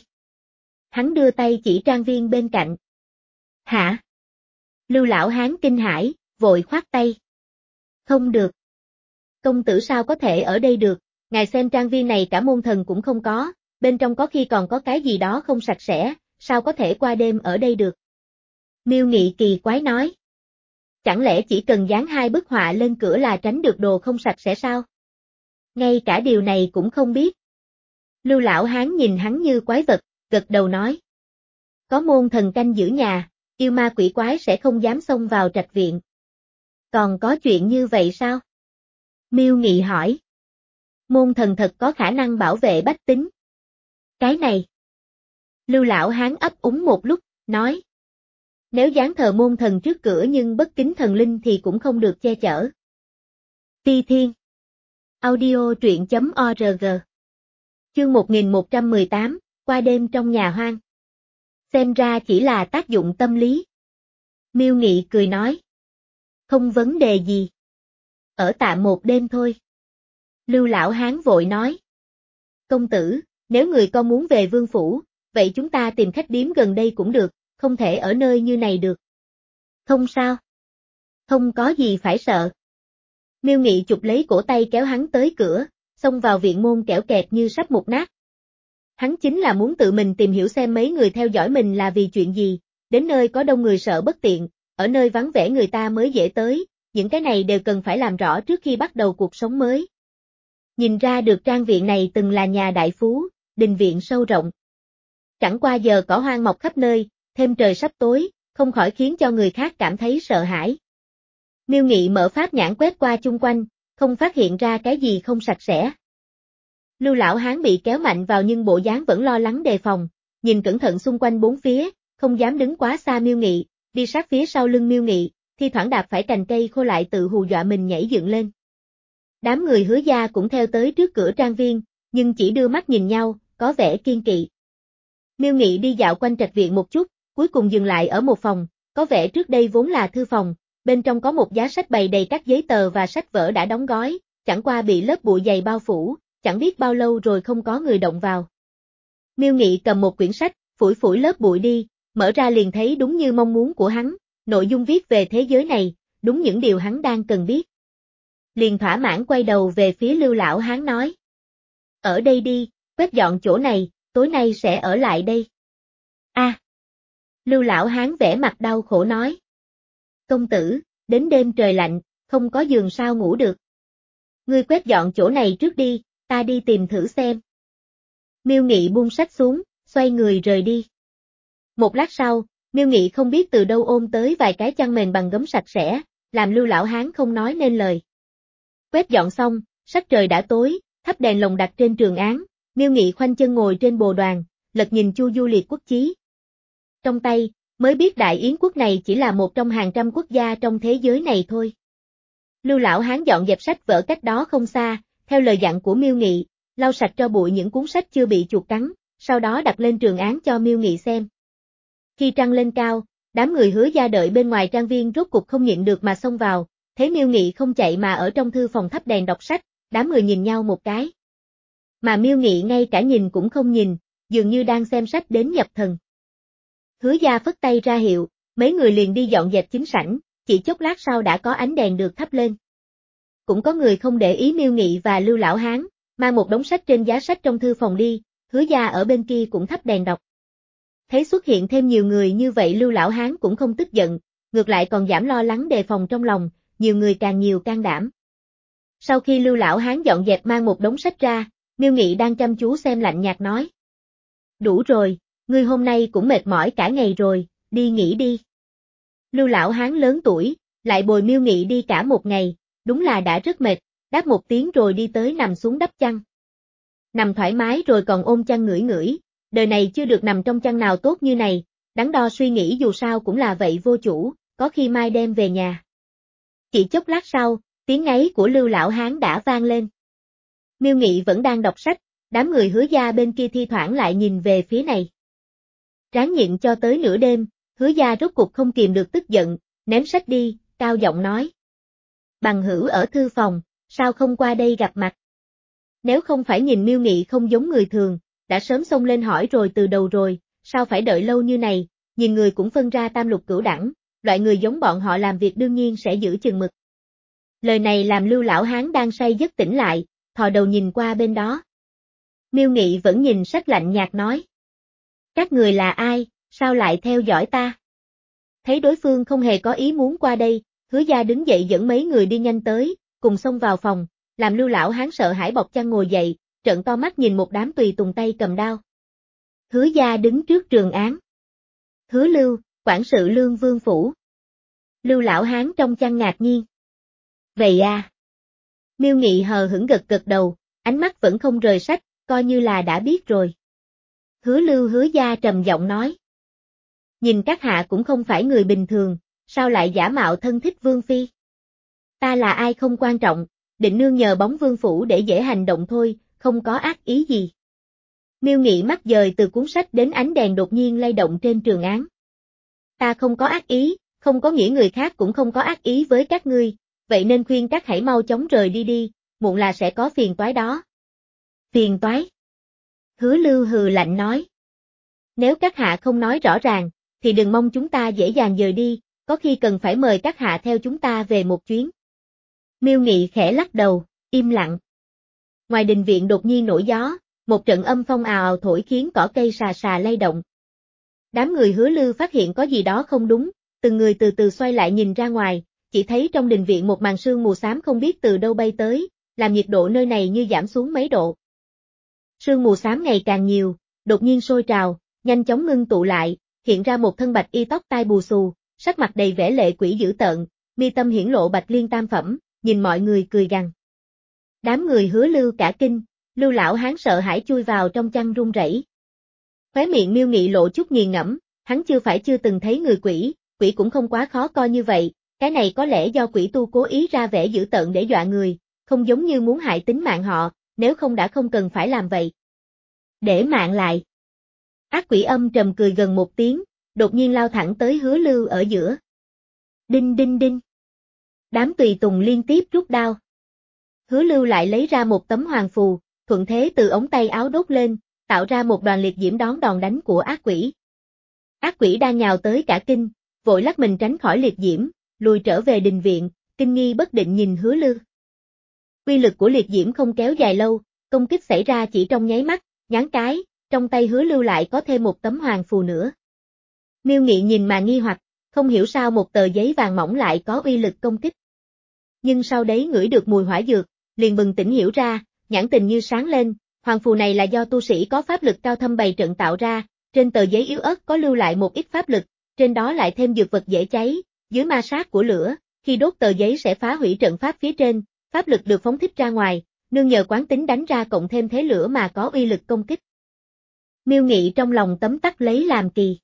Hắn đưa tay chỉ trang viên bên cạnh. Hả? Lưu lão hán kinh hãi, vội khoát tay. Không được. Công tử sao có thể ở đây được, ngài xem trang viên này cả môn thần cũng không có, bên trong có khi còn có cái gì đó không sạch sẽ, sao có thể qua đêm ở đây được? Miêu Nghị kỳ quái nói. Chẳng lẽ chỉ cần dán hai bức họa lên cửa là tránh được đồ không sạch sẽ sao? Ngay cả điều này cũng không biết. Lưu lão hán nhìn hắn như quái vật, gật đầu nói. Có môn thần canh giữ nhà, yêu ma quỷ quái sẽ không dám xông vào trạch viện. Còn có chuyện như vậy sao? Miêu Nghị hỏi. Môn thần thật có khả năng bảo vệ bách tính. Cái này. Lưu lão hán ấp úng một lúc, nói. Nếu dán thờ môn thần trước cửa nhưng bất kính thần linh thì cũng không được che chở. Ti Thiên. Audio truyện chấm org. Chương một nghìn một trăm mười tám, qua đêm trong nhà hoang. Xem ra chỉ là tác dụng tâm lý. Miêu Nghị cười nói. Không vấn đề gì. Ở tạm một đêm thôi. Lưu Lão Hán vội nói. Công tử, nếu người con muốn về vương phủ, vậy chúng ta tìm khách điếm gần đây cũng được, không thể ở nơi như này được. Không sao. Không có gì phải sợ. Miêu Nghị chụp lấy cổ tay kéo hắn tới cửa, xông vào viện môn kẽo kẹt như sắp mục nát. Hắn chính là muốn tự mình tìm hiểu xem mấy người theo dõi mình là vì chuyện gì, đến nơi có đông người sợ bất tiện, ở nơi vắng vẻ người ta mới dễ tới, những cái này đều cần phải làm rõ trước khi bắt đầu cuộc sống mới. Nhìn ra được trang viện này từng là nhà đại phú, đình viện sâu rộng. Chẳng qua giờ cỏ hoang mọc khắp nơi, thêm trời sắp tối, không khỏi khiến cho người khác cảm thấy sợ hãi. Miêu Nghị mở pháp nhãn quét qua chung quanh, không phát hiện ra cái gì không sạch sẽ. Lưu Lão Hán bị kéo mạnh vào nhưng bộ dáng vẫn lo lắng đề phòng, nhìn cẩn thận xung quanh bốn phía, không dám đứng quá xa Miêu Nghị, đi sát phía sau lưng Miêu Nghị, thi thoảng đạp phải cành cây khô lại tự hù dọa mình nhảy dựng lên. Đám người Hứa gia cũng theo tới trước cửa trang viên, nhưng chỉ đưa mắt nhìn nhau, có vẻ kiên kỵ. Miêu Nghị đi dạo quanh trạch viện một chút, cuối cùng dừng lại ở một phòng, có vẻ trước đây vốn là thư phòng, bên trong có một giá sách bày đầy các giấy tờ và sách vở đã đóng gói, chẳng qua bị lớp bụi dày bao phủ, chẳng biết bao lâu rồi không có người động vào. Miêu Nghị cầm một quyển sách, phủi phủi lớp bụi đi, mở ra liền thấy đúng như mong muốn của hắn, nội dung viết về thế giới này, đúng những điều hắn đang cần biết. Liền thỏa mãn quay đầu về phía Lưu Lão Hán nói. Ở đây đi, quét dọn chỗ này, tối nay sẽ ở lại đây. A. À. Lưu Lão Hán vẻ mặt đau khổ nói. Công tử, đến đêm trời lạnh, không có giường sao ngủ được. Ngươi quét dọn chỗ này trước đi, ta đi tìm thử xem. Miêu Nghị buông sách xuống, xoay người rời đi. Một lát sau, Miêu Nghị không biết từ đâu ôm tới vài cái chăn mền bằng gấm sạch sẽ, làm Lưu Lão Hán không nói nên lời. Quét dọn xong, sắc trời đã tối, thắp đèn lồng đặt trên trường án, Miêu Nghị khoanh chân ngồi trên bồ đoàn, lật nhìn Chu Du Liệt quốc chí. Trong tay, mới biết Đại Yến quốc này chỉ là một trong hàng trăm quốc gia trong thế giới này thôi. Lưu Lão Hán dọn dẹp sách vở cách đó không xa, theo lời dặn của Miêu Nghị, lau sạch tro bụi những cuốn sách chưa bị chuột cắn, sau đó đặt lên trường án cho Miêu Nghị xem. Khi trăng lên cao, đám người Hứa gia đợi bên ngoài trang viên rốt cục không nhịn được mà xông vào, thấy Miêu Nghị không chạy mà ở trong thư phòng thắp đèn đọc sách, đám người nhìn nhau một cái. Mà Miêu Nghị ngay cả nhìn cũng không nhìn, dường như đang xem sách đến nhập thần. Hứa gia phất tay ra hiệu, mấy người liền đi dọn dẹp chính sảnh, chỉ chốc lát sau đã có ánh đèn được thắp lên. Cũng có người không để ý Miêu Nghị và Lưu Lão Hán, mang một đống sách trên giá sách trong thư phòng đi, Hứa gia ở bên kia cũng thắp đèn đọc. Thấy xuất hiện thêm nhiều người như vậy Lưu Lão Hán cũng không tức giận, ngược lại còn giảm lo lắng đề phòng trong lòng, nhiều người càng nhiều can đảm. Sau khi Lưu Lão Hán dọn dẹp mang một đống sách ra, Miêu Nghị đang chăm chú xem lạnh nhạt nói. Đủ rồi, ngươi hôm nay cũng mệt mỏi cả ngày rồi, đi nghỉ đi. Lưu Lão Hán lớn tuổi, lại bồi Miêu Nghị đi cả một ngày, đúng là đã rất mệt, đáp một tiếng rồi đi tới nằm xuống đắp chăn. Nằm thoải mái rồi còn ôm chăn ngửi ngửi, đời này chưa được nằm trong chăn nào tốt như này, đắn đo suy nghĩ dù sao cũng là vậy vô chủ, có khi mai đem về nhà. Chỉ chốc lát sau, tiếng ngáy của Lưu Lão Hán đã vang lên. Miêu Nghị vẫn đang đọc sách, đám người Hứa gia bên kia thi thoảng lại nhìn về phía này. Ráng nhịn cho tới nửa đêm, Hứa gia rốt cục không kìm được tức giận, ném sách đi, cao giọng nói. Bằng hữu ở thư phòng, sao không qua đây gặp mặt? Nếu không phải nhìn Miêu Nghị không giống người thường, đã sớm xông lên hỏi rồi từ đầu rồi, sao phải đợi lâu như này, nhìn người cũng phân ra tam lục cửu đẳng, loại người giống bọn họ làm việc đương nhiên sẽ giữ chừng mực. Lời này làm Lưu Lão Hán đang say giấc tỉnh lại, thò đầu nhìn qua bên đó. Miêu Nghị vẫn nhìn sách lạnh nhạt nói. Các người là ai, sao lại theo dõi ta? Thấy đối phương không hề có ý muốn qua đây, Hứa gia đứng dậy dẫn mấy người đi nhanh tới, cùng xông vào phòng, làm Lưu Lão Hán sợ hãi bọc chăn ngồi dậy, trợn to mắt nhìn một đám tùy tùng tay cầm đao. Hứa gia đứng trước trường án. Hứa Lưu, quản sự Lương Vương phủ. Lưu Lão Hán trong chăn ngạc nhiên. Vậy à? Miêu Nghị hờ hững gật gật đầu, ánh mắt vẫn không rời sách, coi như là đã biết rồi. Hứa Lưu Hứa gia trầm giọng nói. Nhìn các hạ cũng không phải người bình thường, sao lại giả mạo thân thích vương phi? Ta là ai không quan trọng, định nương nhờ bóng vương phủ để dễ hành động thôi, không có ác ý gì. Miêu Nghị mắt dời từ cuốn sách đến ánh đèn đột nhiên lay động trên trường án. Ta không có ác ý, không có nghĩa người khác cũng không có ác ý với các ngươi, vậy nên khuyên các hãy mau chóng rời đi đi, muộn là sẽ có phiền toái đó. Phiền toái? Hứa Lưu hừ lạnh nói. Nếu các hạ không nói rõ ràng, thì đừng mong chúng ta dễ dàng dời đi, có khi cần phải mời các hạ theo chúng ta về một chuyến. Miêu Nghị khẽ lắc đầu, im lặng. Ngoài đình viện đột nhiên nổi gió, một trận âm phong ào ào thổi khiến cỏ cây xà xà lay động. Đám người Hứa Lưu phát hiện có gì đó không đúng, từng người từ từ xoay lại nhìn ra ngoài, chỉ thấy trong đình viện một màn sương mù xám không biết từ đâu bay tới, làm nhiệt độ nơi này như giảm xuống mấy độ. Sương mù xám ngày càng nhiều, đột nhiên sôi trào, nhanh chóng ngưng tụ lại, hiện ra một thân bạch y tóc tai bù xù, sắc mặt đầy vẻ lệ quỷ dữ tợn, mi tâm hiển lộ bạch liên tam phẩm, nhìn mọi người cười gằn. Đám người Hứa Lưu cả kinh, Lưu lão hán sợ hãi chui vào trong chăn run rẩy. Khóe miệng Miêu Nghị lộ chút nghiền ngẫm, hắn chưa phải chưa từng thấy người quỷ, quỷ cũng không quá khó coi như vậy, cái này có lẽ do quỷ tu cố ý ra vẻ dữ tợn để dọa người, không giống như muốn hại tính mạng họ, nếu không đã không cần phải làm vậy. Để mạng lại. Ác quỷ âm trầm cười gần một tiếng, đột nhiên lao thẳng tới Hứa Lưu ở giữa. Đinh đinh đinh. Đám tùy tùng liên tiếp rút đao. Hứa Lưu lại lấy ra một tấm hoàng phù, thuận thế từ ống tay áo đốt lên, tạo ra một đoàn liệt diễm đón đòn đánh của ác quỷ. Ác quỷ đang nhào tới cả kinh, vội lắc mình tránh khỏi liệt diễm, lùi trở về đình viện, kinh nghi bất định nhìn Hứa Lưu. Quy lực của liệt diễm không kéo dài lâu, công kích xảy ra chỉ trong nháy mắt, nháng cái, trong tay Hứa Lưu lại có thêm một tấm hoàng phù nữa. Miêu Nghị nhìn mà nghi hoặc, không hiểu sao một tờ giấy vàng mỏng lại có uy lực công kích. Nhưng sau đấy ngửi được mùi hỏa dược, liền bừng tỉnh hiểu ra, nhãn tình như sáng lên, hoàng phù này là do tu sĩ có pháp lực cao thâm bày trận tạo ra, trên tờ giấy yếu ớt có lưu lại một ít pháp lực, trên đó lại thêm dược vật dễ cháy, dưới ma sát của lửa, khi đốt tờ giấy sẽ phá hủy trận pháp phía trên, pháp lực được phóng thích ra ngoài, nương nhờ quán tính đánh ra cộng thêm thế lửa mà có uy lực công kích. Miêu Nghị trong lòng tấm tắc lấy làm kỳ.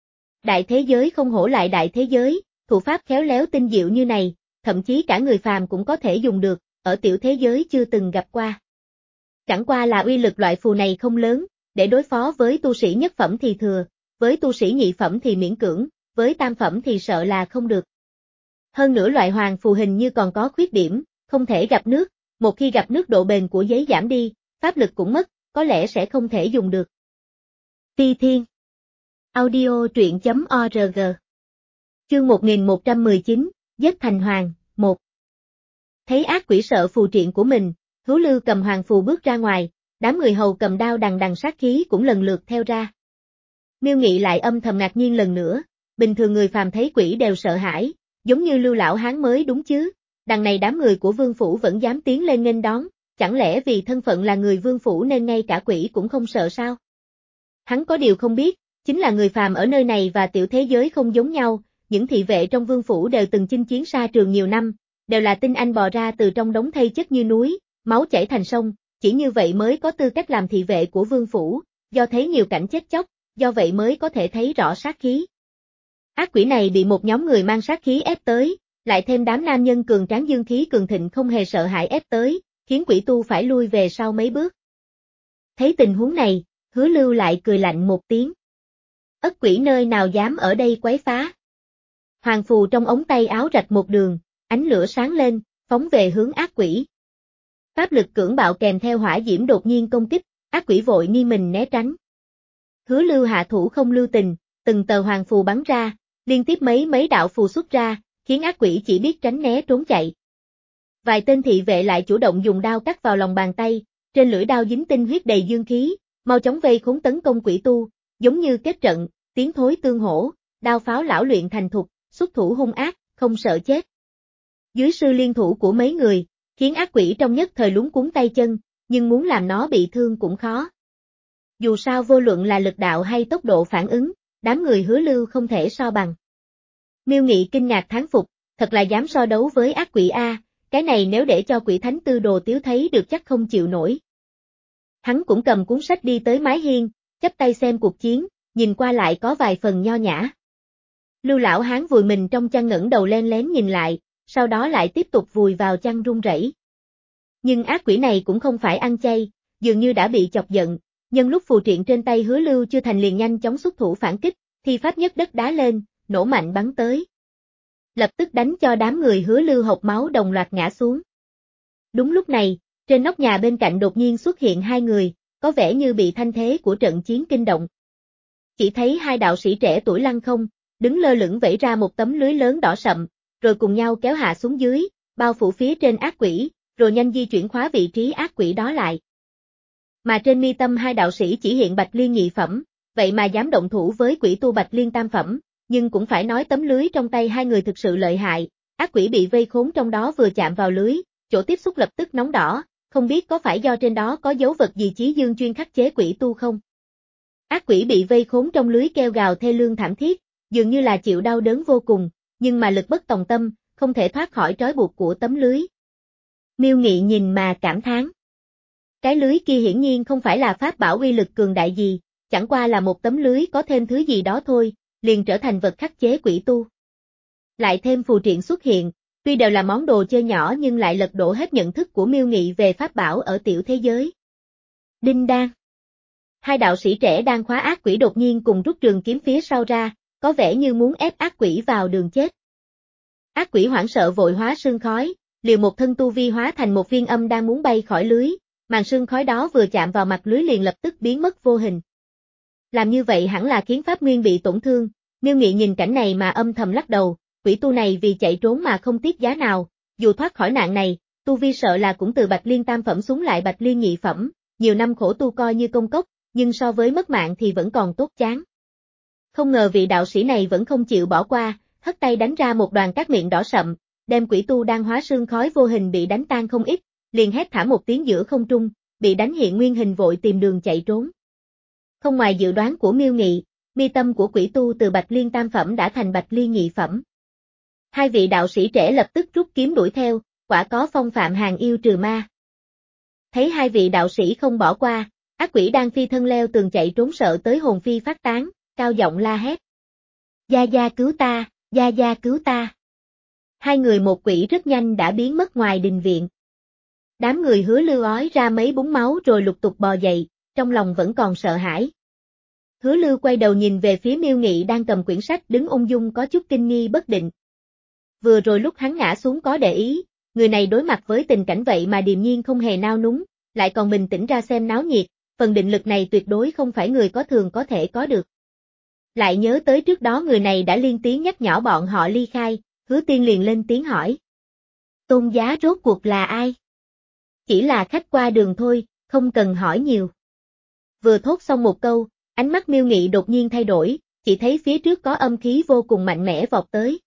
Đại thế giới không hổ lại đại thế giới, thủ pháp khéo léo tinh diệu như này, thậm chí cả người phàm cũng có thể dùng được, ở tiểu thế giới chưa từng gặp qua. Chẳng qua là uy lực loại phù này không lớn, để đối phó với tu sĩ nhất phẩm thì thừa, với tu sĩ nhị phẩm thì miễn cưỡng, với tam phẩm thì sợ là không được. Hơn nữa loại hoàng phù hình như còn có khuyết điểm, không thể gặp nước, một khi gặp nước độ bền của giấy giảm đi, pháp lực cũng mất, có lẽ sẽ không thể dùng được. Ti Thiên Audio truyện chấm org Chương một nghìn một trăm mười chín, Giết Thành Hoàng, một. Thấy ác quỷ sợ phù triện của mình, Hứa Lưu cầm hoàng phù bước ra ngoài, đám người hầu cầm đao đằng đằng sát khí cũng lần lượt theo ra. Miêu Nghị lại âm thầm ngạc nhiên lần nữa, bình thường người phàm thấy quỷ đều sợ hãi, giống như Lưu lão hán mới đúng chứ, đằng này đám người của vương phủ vẫn dám tiến lên nghênh đón, chẳng lẽ vì thân phận là người vương phủ nên ngay cả quỷ cũng không sợ sao? Hắn có điều không biết, chính là người phàm ở nơi này và tiểu thế giới không giống nhau, những thị vệ trong vương phủ đều từng chinh chiến xa trường nhiều năm, đều là tinh anh bò ra từ trong đống thây chất như núi, máu chảy thành sông, chỉ như vậy mới có tư cách làm thị vệ của vương phủ, do thấy nhiều cảnh chết chóc, do vậy mới có thể thấy rõ sát khí. Ác quỷ này bị một nhóm người mang sát khí ép tới, lại thêm đám nam nhân cường tráng dương khí cường thịnh không hề sợ hãi ép tới, khiến quỷ tu phải lui về sau mấy bước. Thấy tình huống này, Hứa Lưu lại cười lạnh một tiếng. Ất quỷ nơi nào dám ở đây quấy phá. Hoàng phù trong ống tay áo rạch một đường, ánh lửa sáng lên, phóng về hướng ác quỷ. Pháp lực cưỡng bạo kèm theo hỏa diễm đột nhiên công kích, ác quỷ vội nghiêng mình né tránh. Hứa Lưu hạ thủ không lưu tình, từng tờ hoàng phù bắn ra, liên tiếp mấy mấy đạo phù xuất ra, khiến ác quỷ chỉ biết tránh né trốn chạy. Vài tên thị vệ lại chủ động dùng đao cắt vào lòng bàn tay, trên lưỡi đao dính tinh huyết đầy dương khí, mau chóng vây khốn tấn công quỷ tu, giống như kết trận, tiến thối tương hỗ, đao pháo lão luyện thành thục, xuất thủ hung ác, không sợ chết. Dưới sự liên thủ của mấy người, khiến ác quỷ trong nhất thời luống cuống tay chân, nhưng muốn làm nó bị thương cũng khó. Dù sao vô luận là lực đạo hay tốc độ phản ứng, đám người Hứa Lưu không thể so bằng. Miêu Nghị kinh ngạc thán phục, thật là dám so đấu với ác quỷ A, cái này nếu để cho quỷ thánh tư đồ tiếu thấy được chắc không chịu nổi. Hắn cũng cầm cuốn sách đi tới mái hiên, chắp tay xem cuộc chiến, nhìn qua lại có vài phần nho nhã. Lưu lão hán vùi mình trong chăn ngẩng đầu len lén nhìn lại, sau đó lại tiếp tục vùi vào chăn run rẩy. Nhưng ác quỷ này cũng không phải ăn chay, dường như đã bị chọc giận, nhân lúc phù triện trên tay Hứa Lưu chưa thành liền nhanh chóng xuất thủ phản kích, thi pháp nhất đất đá lên, nổ mạnh bắn tới. Lập tức đánh cho đám người Hứa Lưu hộc máu đồng loạt ngã xuống. Đúng lúc này, trên nóc nhà bên cạnh đột nhiên xuất hiện hai người, có vẻ như bị thanh thế của trận chiến kinh động. Chỉ thấy hai đạo sĩ trẻ tuổi lăng không, đứng lơ lửng vẫy ra một tấm lưới lớn đỏ sậm, rồi cùng nhau kéo hạ xuống dưới, bao phủ phía trên ác quỷ, rồi nhanh di chuyển khóa vị trí ác quỷ đó lại. Mà trên mi tâm hai đạo sĩ chỉ hiện Bạch Liên nhị phẩm, vậy mà dám động thủ với quỷ tu Bạch Liên tam phẩm, nhưng cũng phải nói tấm lưới trong tay hai người thực sự lợi hại, ác quỷ bị vây khốn trong đó vừa chạm vào lưới, chỗ tiếp xúc lập tức nóng đỏ, không biết có phải do trên đó có dấu vật gì Chí Dương chuyên khắc chế quỷ tu không? Ác quỷ bị vây khốn trong lưới kêu gào thê lương thảm thiết, dường như là chịu đau đớn vô cùng, nhưng mà lực bất tòng tâm, không thể thoát khỏi trói buộc của tấm lưới. Miêu Nghị nhìn mà cảm thán. Cái lưới kia hiển nhiên không phải là pháp bảo uy lực cường đại gì, chẳng qua là một tấm lưới có thêm thứ gì đó thôi, liền trở thành vật khắc chế quỷ tu. Lại thêm phù triện xuất hiện, tuy đều là món đồ chơi nhỏ nhưng lại lật đổ hết nhận thức của Miêu Nghị về pháp bảo ở tiểu thế giới. Đinh đan. Hai đạo sĩ trẻ đang khóa ác quỷ đột nhiên cùng rút trường kiếm phía sau ra, có vẻ như muốn ép ác quỷ vào đường chết. Ác quỷ hoảng sợ vội hóa sương khói, liều một thân tu vi hóa thành một viên âm đang muốn bay khỏi lưới, màn sương khói đó vừa chạm vào mặt lưới liền lập tức biến mất vô hình. Làm như vậy hẳn là khiến pháp nguyên bị tổn thương, Miêu Nghị nhìn cảnh này mà âm thầm lắc đầu, quỷ tu này vì chạy trốn mà không tiếc giá nào, dù thoát khỏi nạn này, tu vi sợ là cũng từ Bạch Liên tam phẩm xuống lại Bạch Liên nhị phẩm, nhiều năm khổ tu coi như công cốc, nhưng so với mất mạng thì vẫn còn tốt chán. Không ngờ vị đạo sĩ này vẫn không chịu bỏ qua, hất tay đánh ra một đoàn cát miệng đỏ sậm, đem quỷ tu đang hóa sương khói vô hình bị đánh tan không ít, liền hét thảm một tiếng giữa không trung, bị đánh hiện nguyên hình vội tìm đường chạy trốn. Không ngoài dự đoán của Miêu Nghị, mi tâm của quỷ tu từ Bạch Liên tam phẩm đã thành Bạch Liên nhị phẩm. Hai vị đạo sĩ trẻ lập tức rút kiếm đuổi theo, quả có phong phạm hàng yêu trừ ma. Thấy hai vị đạo sĩ không bỏ qua, ác quỷ đang phi thân leo tường chạy trốn sợ tới hồn phi phát tán, cao giọng la hét. Gia Gia cứu ta, Gia Gia cứu ta. Hai người một quỷ rất nhanh đã biến mất ngoài đình viện. Đám người Hứa Lưu ói ra mấy búng máu rồi lục tục bò dậy, trong lòng vẫn còn sợ hãi. Hứa Lưu quay đầu nhìn về phía Miêu Nghị đang cầm quyển sách đứng ung dung có chút kinh nghi bất định. Vừa rồi lúc hắn ngã xuống có để ý, người này đối mặt với tình cảnh vậy mà điềm nhiên không hề nao núng, lại còn bình tĩnh ra xem náo nhiệt, phần định lực này tuyệt đối không phải người có thường có thể có được. Lại nhớ tới trước đó người này đã liên tiếng nhắc nhở bọn họ ly khai, Hứa Tiên liền lên tiếng hỏi. Tôn giá rốt cuộc là ai? Chỉ là khách qua đường thôi, không cần hỏi nhiều. Vừa thốt xong một câu, ánh mắt Miêu Nghị đột nhiên thay đổi, chỉ thấy phía trước có âm khí vô cùng mạnh mẽ vọt tới.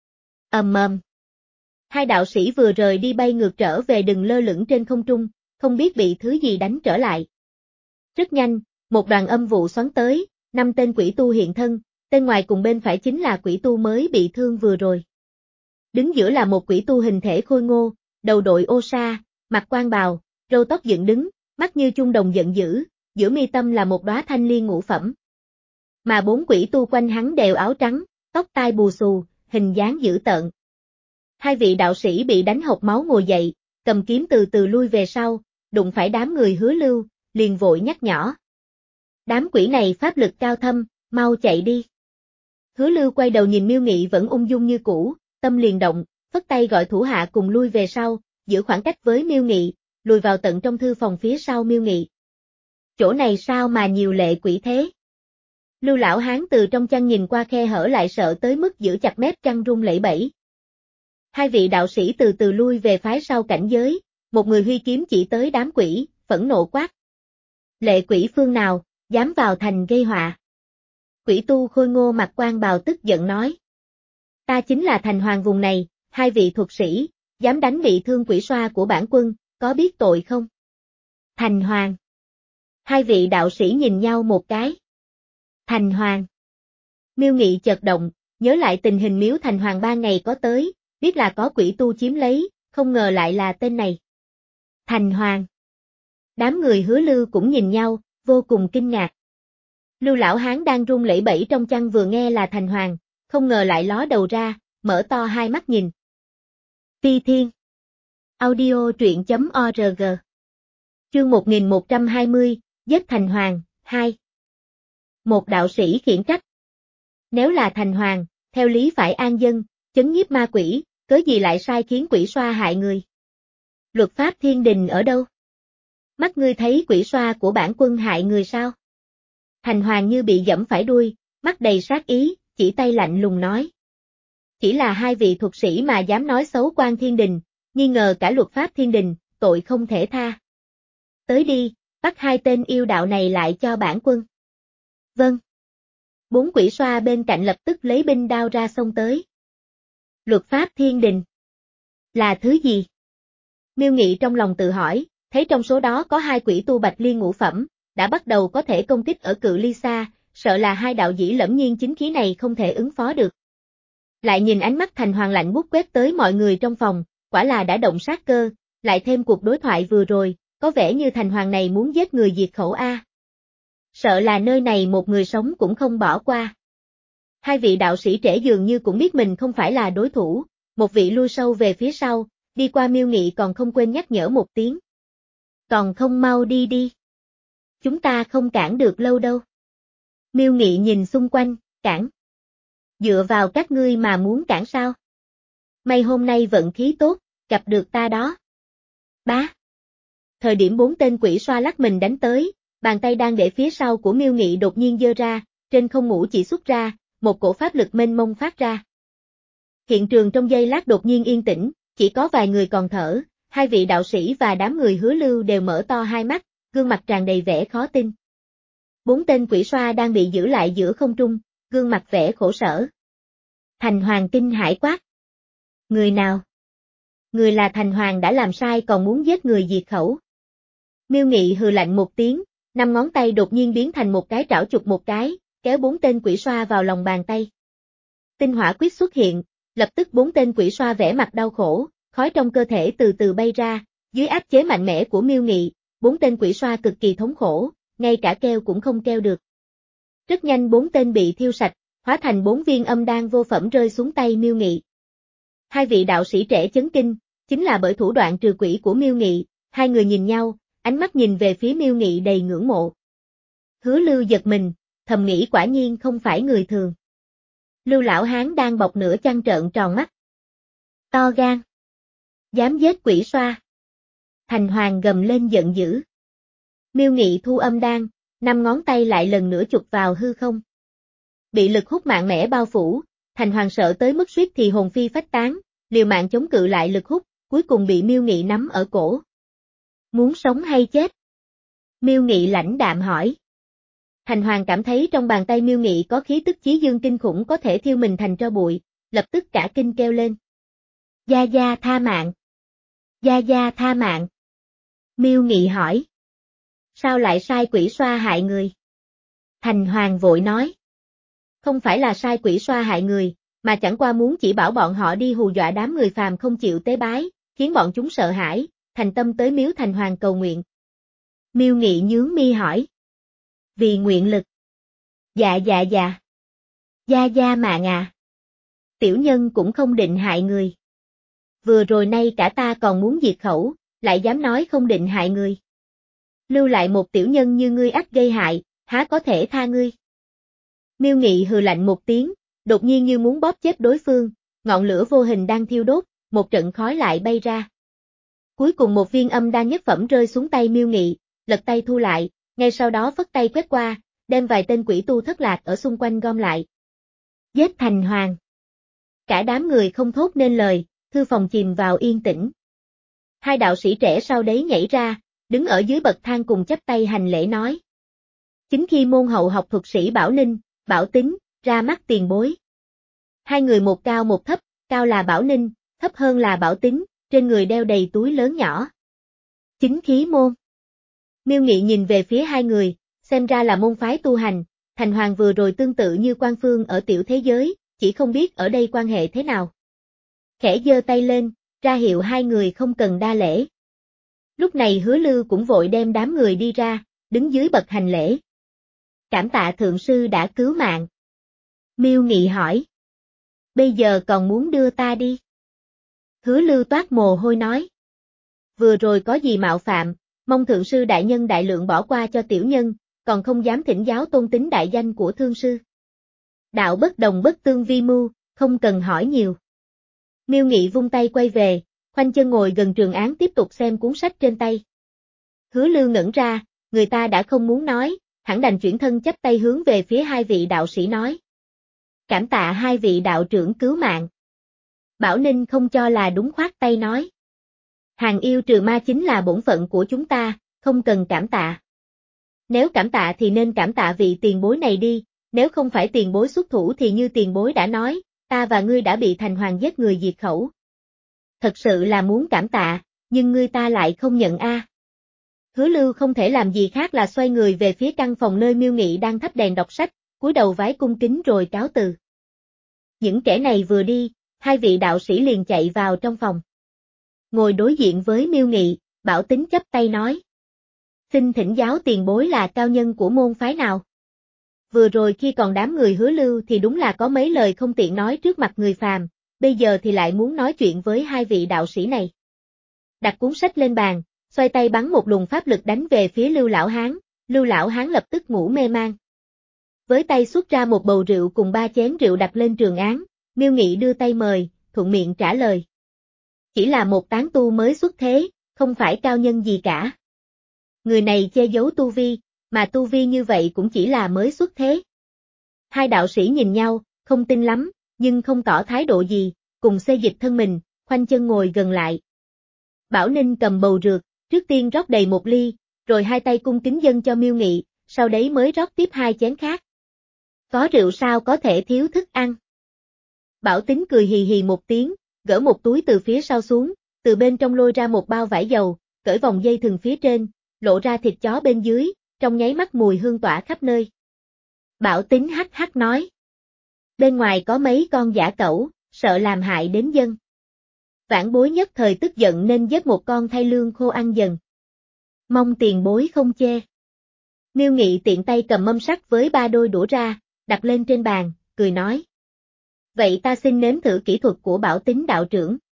Ầm ầm. Hai đạo sĩ vừa rời đi bay ngược trở về đừng lơ lửng trên không trung, không biết bị thứ gì đánh trở lại. Rất nhanh, một đoàn âm vụ xoắn tới, năm tên quỷ tu hiện thân, tên ngoài cùng bên phải chính là quỷ tu mới bị thương vừa rồi. Đứng giữa là một quỷ tu hình thể khôi ngô, đầu đội ô sa, mặc quan bào, râu tóc dựng đứng, mắt như chung đồng giận dữ, giữa mi tâm là một đóa thanh liên ngũ phẩm. Mà bốn quỷ tu quanh hắn đều áo trắng, tóc tai bù xù, hình dáng dữ tợn. Hai vị đạo sĩ bị đánh hộc máu ngồi dậy, cầm kiếm từ từ lui về sau, đụng phải đám người Hứa Lưu, liền vội nhắc nhở. Đám quỷ này pháp lực cao thâm, mau chạy đi. Hứa Lưu quay đầu nhìn Miêu Nghị vẫn ung dung như cũ, tâm liền động, phất tay gọi thủ hạ cùng lui về sau, giữ khoảng cách với Miêu Nghị, lùi vào tận trong thư phòng phía sau Miêu Nghị. Chỗ này sao mà nhiều lệ quỷ thế? Lưu lão hán từ trong chăn nhìn qua khe hở lại sợ tới mức giữ chặt mép chăn run lẩy bẩy. Hai vị đạo sĩ từ từ lui về phái sau cảnh giới, một người huy kiếm chỉ tới đám quỷ, phẫn nộ quát. Lệ quỷ phương nào, dám vào thành gây họa. Quỷ tu khôi ngô mặc quan bào tức giận nói. Ta chính là thành hoàng vùng này, hai vị thuật sĩ, dám đánh bị thương quỷ xoa của bản quân, có biết tội không? Thành hoàng. Hai vị đạo sĩ nhìn nhau một cái. Thành hoàng. Miêu Nghị chợt động, nhớ lại tình hình miếu thành hoàng ba ngày có tới, biết là có quỷ tu chiếm lấy, không ngờ lại là tên này. Thành hoàng. Đám người Hứa Lưu cũng nhìn nhau, vô cùng kinh ngạc. Lưu lão hán đang run lẩy bẩy trong chăn vừa nghe là thành hoàng, không ngờ lại ló đầu ra, mở to hai mắt nhìn. Phi Thiên. Audio truyện chấm org. Chương một nghìn một trăm hai mươi, giết Thành Hoàng, hai. Một đạo sĩ khiển trách. Nếu là Thành Hoàng, theo lý phải an dân, chấn nhiếp ma quỷ, cớ gì lại sai khiến quỷ xoa hại người? Luật pháp thiên đình ở đâu? Mắt ngươi thấy quỷ xoa của bản quân hại người sao? Thành Hoàng như bị giẫm phải đuôi, mắt đầy sát ý, chỉ tay lạnh lùng nói. Chỉ là hai vị thuật sĩ mà dám nói xấu quan thiên đình, nghi ngờ cả luật pháp thiên đình, tội không thể tha. Tới đi, bắt hai tên yêu đạo này lại cho bản quân. Vâng. Bốn quỷ xoa bên cạnh lập tức lấy binh đao ra xông tới. Luật pháp thiên đình là thứ gì? Miêu Nghị trong lòng tự hỏi, thấy trong số đó có hai quỷ tu bạch liên ngũ phẩm, đã bắt đầu có thể công kích ở cự ly xa, sợ là hai đạo dĩ lẫm nhiên chính khí này không thể ứng phó được. Lại nhìn ánh mắt Thành Hoàng lạnh buốt quét tới mọi người trong phòng, quả là đã động sát cơ, lại thêm cuộc đối thoại vừa rồi, có vẻ như Thành Hoàng này muốn giết người diệt khẩu a. Sợ là nơi này một người sống cũng không bỏ qua. Hai vị đạo sĩ trẻ dường như cũng biết mình không phải là đối thủ, một vị lui sâu về phía sau, đi qua Miêu Nghị còn không quên nhắc nhở một tiếng. Còn không mau đi đi. Chúng ta không cản được lâu đâu. Miêu Nghị nhìn xung quanh, cản. Dựa vào các ngươi mà muốn cản sao? May hôm nay vận khí tốt, gặp được ta đó. Bá. Thời điểm bốn tên quỷ xoa lắc mình đánh tới, bàn tay đang để phía sau của Miêu Nghị đột nhiên giơ ra, trên không ngũ chỉ xuất ra, một cổ pháp lực mênh mông phát ra. Hiện trường trong giây lát đột nhiên yên tĩnh, chỉ có vài người còn thở, hai vị đạo sĩ và đám người Hứa Lưu đều mở to hai mắt, gương mặt tràn đầy vẻ khó tin. Bốn tên quỷ xoa đang bị giữ lại giữa không trung, gương mặt vẻ khổ sở. Thành Hoàng kinh hãi quát. Người nào? Người là Thành Hoàng đã làm sai còn muốn giết người diệt khẩu. Miêu Nghị hừ lạnh một tiếng, năm ngón tay đột nhiên biến thành một cái trảo chụp một cái, kéo bốn tên quỷ xoa vào lòng bàn tay. Tinh hỏa quyết xuất hiện, lập tức bốn tên quỷ xoa vẻ mặt đau khổ, khói trong cơ thể từ từ bay ra, dưới áp chế mạnh mẽ của Miêu Nghị, bốn tên quỷ xoa cực kỳ thống khổ, ngay cả kêu cũng không kêu được. Rất nhanh bốn tên bị thiêu sạch, hóa thành bốn viên âm đan vô phẩm rơi xuống tay Miêu Nghị. Hai vị đạo sĩ trẻ chấn kinh, chính là bởi thủ đoạn trừ quỷ của Miêu Nghị, hai người nhìn nhau, ánh mắt nhìn về phía Miêu Nghị đầy ngưỡng mộ. Hứa Lưu giật mình, thầm nghĩ quả nhiên không phải người thường. Lưu lão hán đang bọc nửa chăn trợn tròn mắt. To gan. Dám giết quỷ xoa. Thành Hoàng gầm lên giận dữ. Miêu Nghị thu âm đan, năm ngón tay lại lần nữa chụp vào hư không. Bị lực hút mạnh mẽ bao phủ, Thành Hoàng sợ tới mức suýt thì hồn phi phách tán, liều mạng chống cự lại lực hút, cuối cùng bị Miêu Nghị nắm ở cổ. Muốn sống hay chết? Miêu Nghị lãnh đạm hỏi. Thành Hoàng cảm thấy trong bàn tay Miêu Nghị có khí tức chí dương kinh khủng có thể thiêu mình thành tro bụi, lập tức cả kinh kêu lên. Gia Gia tha mạng. Gia Gia tha mạng. Miêu Nghị hỏi. Sao lại sai quỷ xoa hại người? Thành Hoàng vội nói. Không phải là sai quỷ xoa hại người, mà chẳng qua muốn chỉ bảo bọn họ đi hù dọa đám người phàm không chịu tế bái, khiến bọn chúng sợ hãi, thành tâm tới miếu Thành Hoàng cầu nguyện. Miêu Nghị nhướng mi hỏi. Vì nguyện lực. Dạ dạ dạ. Gia Gia mạng à. Tiểu nhân cũng không định hại người. Vừa rồi nay cả ta còn muốn diệt khẩu, lại dám nói không định hại người. Lưu lại một tiểu nhân như ngươi ắt gây hại, há có thể tha ngươi. Miêu Nghị hừ lạnh một tiếng, đột nhiên như muốn bóp chết đối phương, ngọn lửa vô hình đang thiêu đốt, một trận khói lại bay ra. Cuối cùng một viên âm đan nhất phẩm rơi xuống tay Miêu Nghị, lật tay thu lại, ngay sau đó phất tay quét qua, đem vài tên quỷ tu thất lạc ở xung quanh gom lại. Giết Thành Hoàng. Cả đám người không thốt nên lời, thư phòng chìm vào yên tĩnh. Hai đạo sĩ trẻ sau đấy nhảy ra, đứng ở dưới bậc thang cùng chắp tay hành lễ nói. Chính khi môn hậu học thuật sĩ Bảo Ninh, Bảo Tính, ra mắt tiền bối. Hai người một cao một thấp, cao là Bảo Ninh, thấp hơn là Bảo Tính, trên người đeo đầy túi lớn nhỏ. Chính khí môn. Miêu Nghị nhìn về phía hai người, xem ra là môn phái tu hành, Thành Hoàng vừa rồi tương tự như Quan Phương ở tiểu thế giới, chỉ không biết ở đây quan hệ thế nào. Khẽ giơ tay lên, ra hiệu hai người không cần đa lễ. Lúc này Hứa Lưu cũng vội đem đám người đi ra, đứng dưới bậc hành lễ. Cảm tạ thượng sư đã cứu mạng. Miêu Nghị hỏi. bây giờ còn muốn đưa ta đi. Hứa Lưu toát mồ hôi nói. Vừa rồi có gì mạo phạm, mong thượng sư đại nhân đại lượng bỏ qua cho tiểu nhân, còn không dám thỉnh giáo tôn tính đại danh của thương sư. Đạo bất đồng bất tương vi mưu, không cần hỏi nhiều. Miêu Nghị vung tay quay về, khoanh chân ngồi gần Trường Án tiếp tục xem cuốn sách trên tay. Hứa Lưu ngẩn ra, người ta đã không muốn nói, hẳn đành chuyển thân chắp tay hướng về phía hai vị đạo sĩ nói. Cảm tạ hai vị đạo trưởng cứu mạng. Bảo Ninh không cho là đúng khoát tay nói. Hàng yêu trừ ma chính là bổn phận của chúng ta, không cần cảm tạ. Nếu cảm tạ thì nên cảm tạ vị tiền bối này đi, nếu không phải tiền bối xuất thủ thì như tiền bối đã nói, ta và ngươi đã bị thành hoàng giết người diệt khẩu. Thật sự là muốn cảm tạ, nhưng ngươi ta lại không nhận a. À. Hứa Lưu không thể làm gì khác là xoay người về phía căn phòng nơi Miêu Nghị đang thắp đèn đọc sách, cúi đầu vái cung kính rồi cáo từ. Những kẻ này vừa đi, hai vị đạo sĩ liền chạy vào trong phòng. Ngồi đối diện với Miêu Nghị, Bảo Tính chắp tay nói. Xin thỉnh giáo tiền bối là cao nhân của môn phái nào? Vừa rồi khi còn đám người Hứa Lưu thì đúng là có mấy lời không tiện nói trước mặt người phàm, bây giờ thì lại muốn nói chuyện với hai vị đạo sĩ này. Đặt cuốn sách lên bàn, xoay tay bắn một luồng pháp lực đánh về phía Lưu Lão Hán, Lưu Lão Hán lập tức ngủ mê man. Với tay xuất ra một bầu rượu cùng ba chén rượu đặt lên Trường Án, Miêu Nghị đưa tay mời, thuận miệng trả lời. Chỉ là một tán tu mới xuất thế, không phải cao nhân gì cả. Người này che giấu tu vi, mà tu vi như vậy cũng chỉ là mới xuất thế. Hai đạo sĩ nhìn nhau, không tin lắm, nhưng không tỏ thái độ gì, cùng xê dịch thân mình, khoanh chân ngồi gần lại. Bảo Ninh cầm bầu rượu, trước tiên rót đầy một ly, rồi hai tay cung kính dâng cho Miêu Nghị, sau đấy mới rót tiếp hai chén khác. Có rượu sao có thể thiếu thức ăn? Bảo Tính cười hì hì một tiếng, gỡ một túi từ phía sau xuống, từ bên trong lôi ra một bao vải dầu, cởi vòng dây thừng phía trên, lộ ra thịt chó bên dưới, trong nháy mắt mùi hương tỏa khắp nơi. Bảo Tính hắc hắc nói. Bên ngoài có mấy con dã cẩu, sợ làm hại đến dân. Vãn Bối nhất thời tức giận nên giết một con thay lương khô ăn dần. Mong tiền bối không chê. Miêu Nghị tiện tay cầm mâm sắt với ba đôi đũa ra, đặt lên trên bàn, cười nói. Vậy ta xin nếm thử kỹ thuật của Bảo Tính đạo trưởng.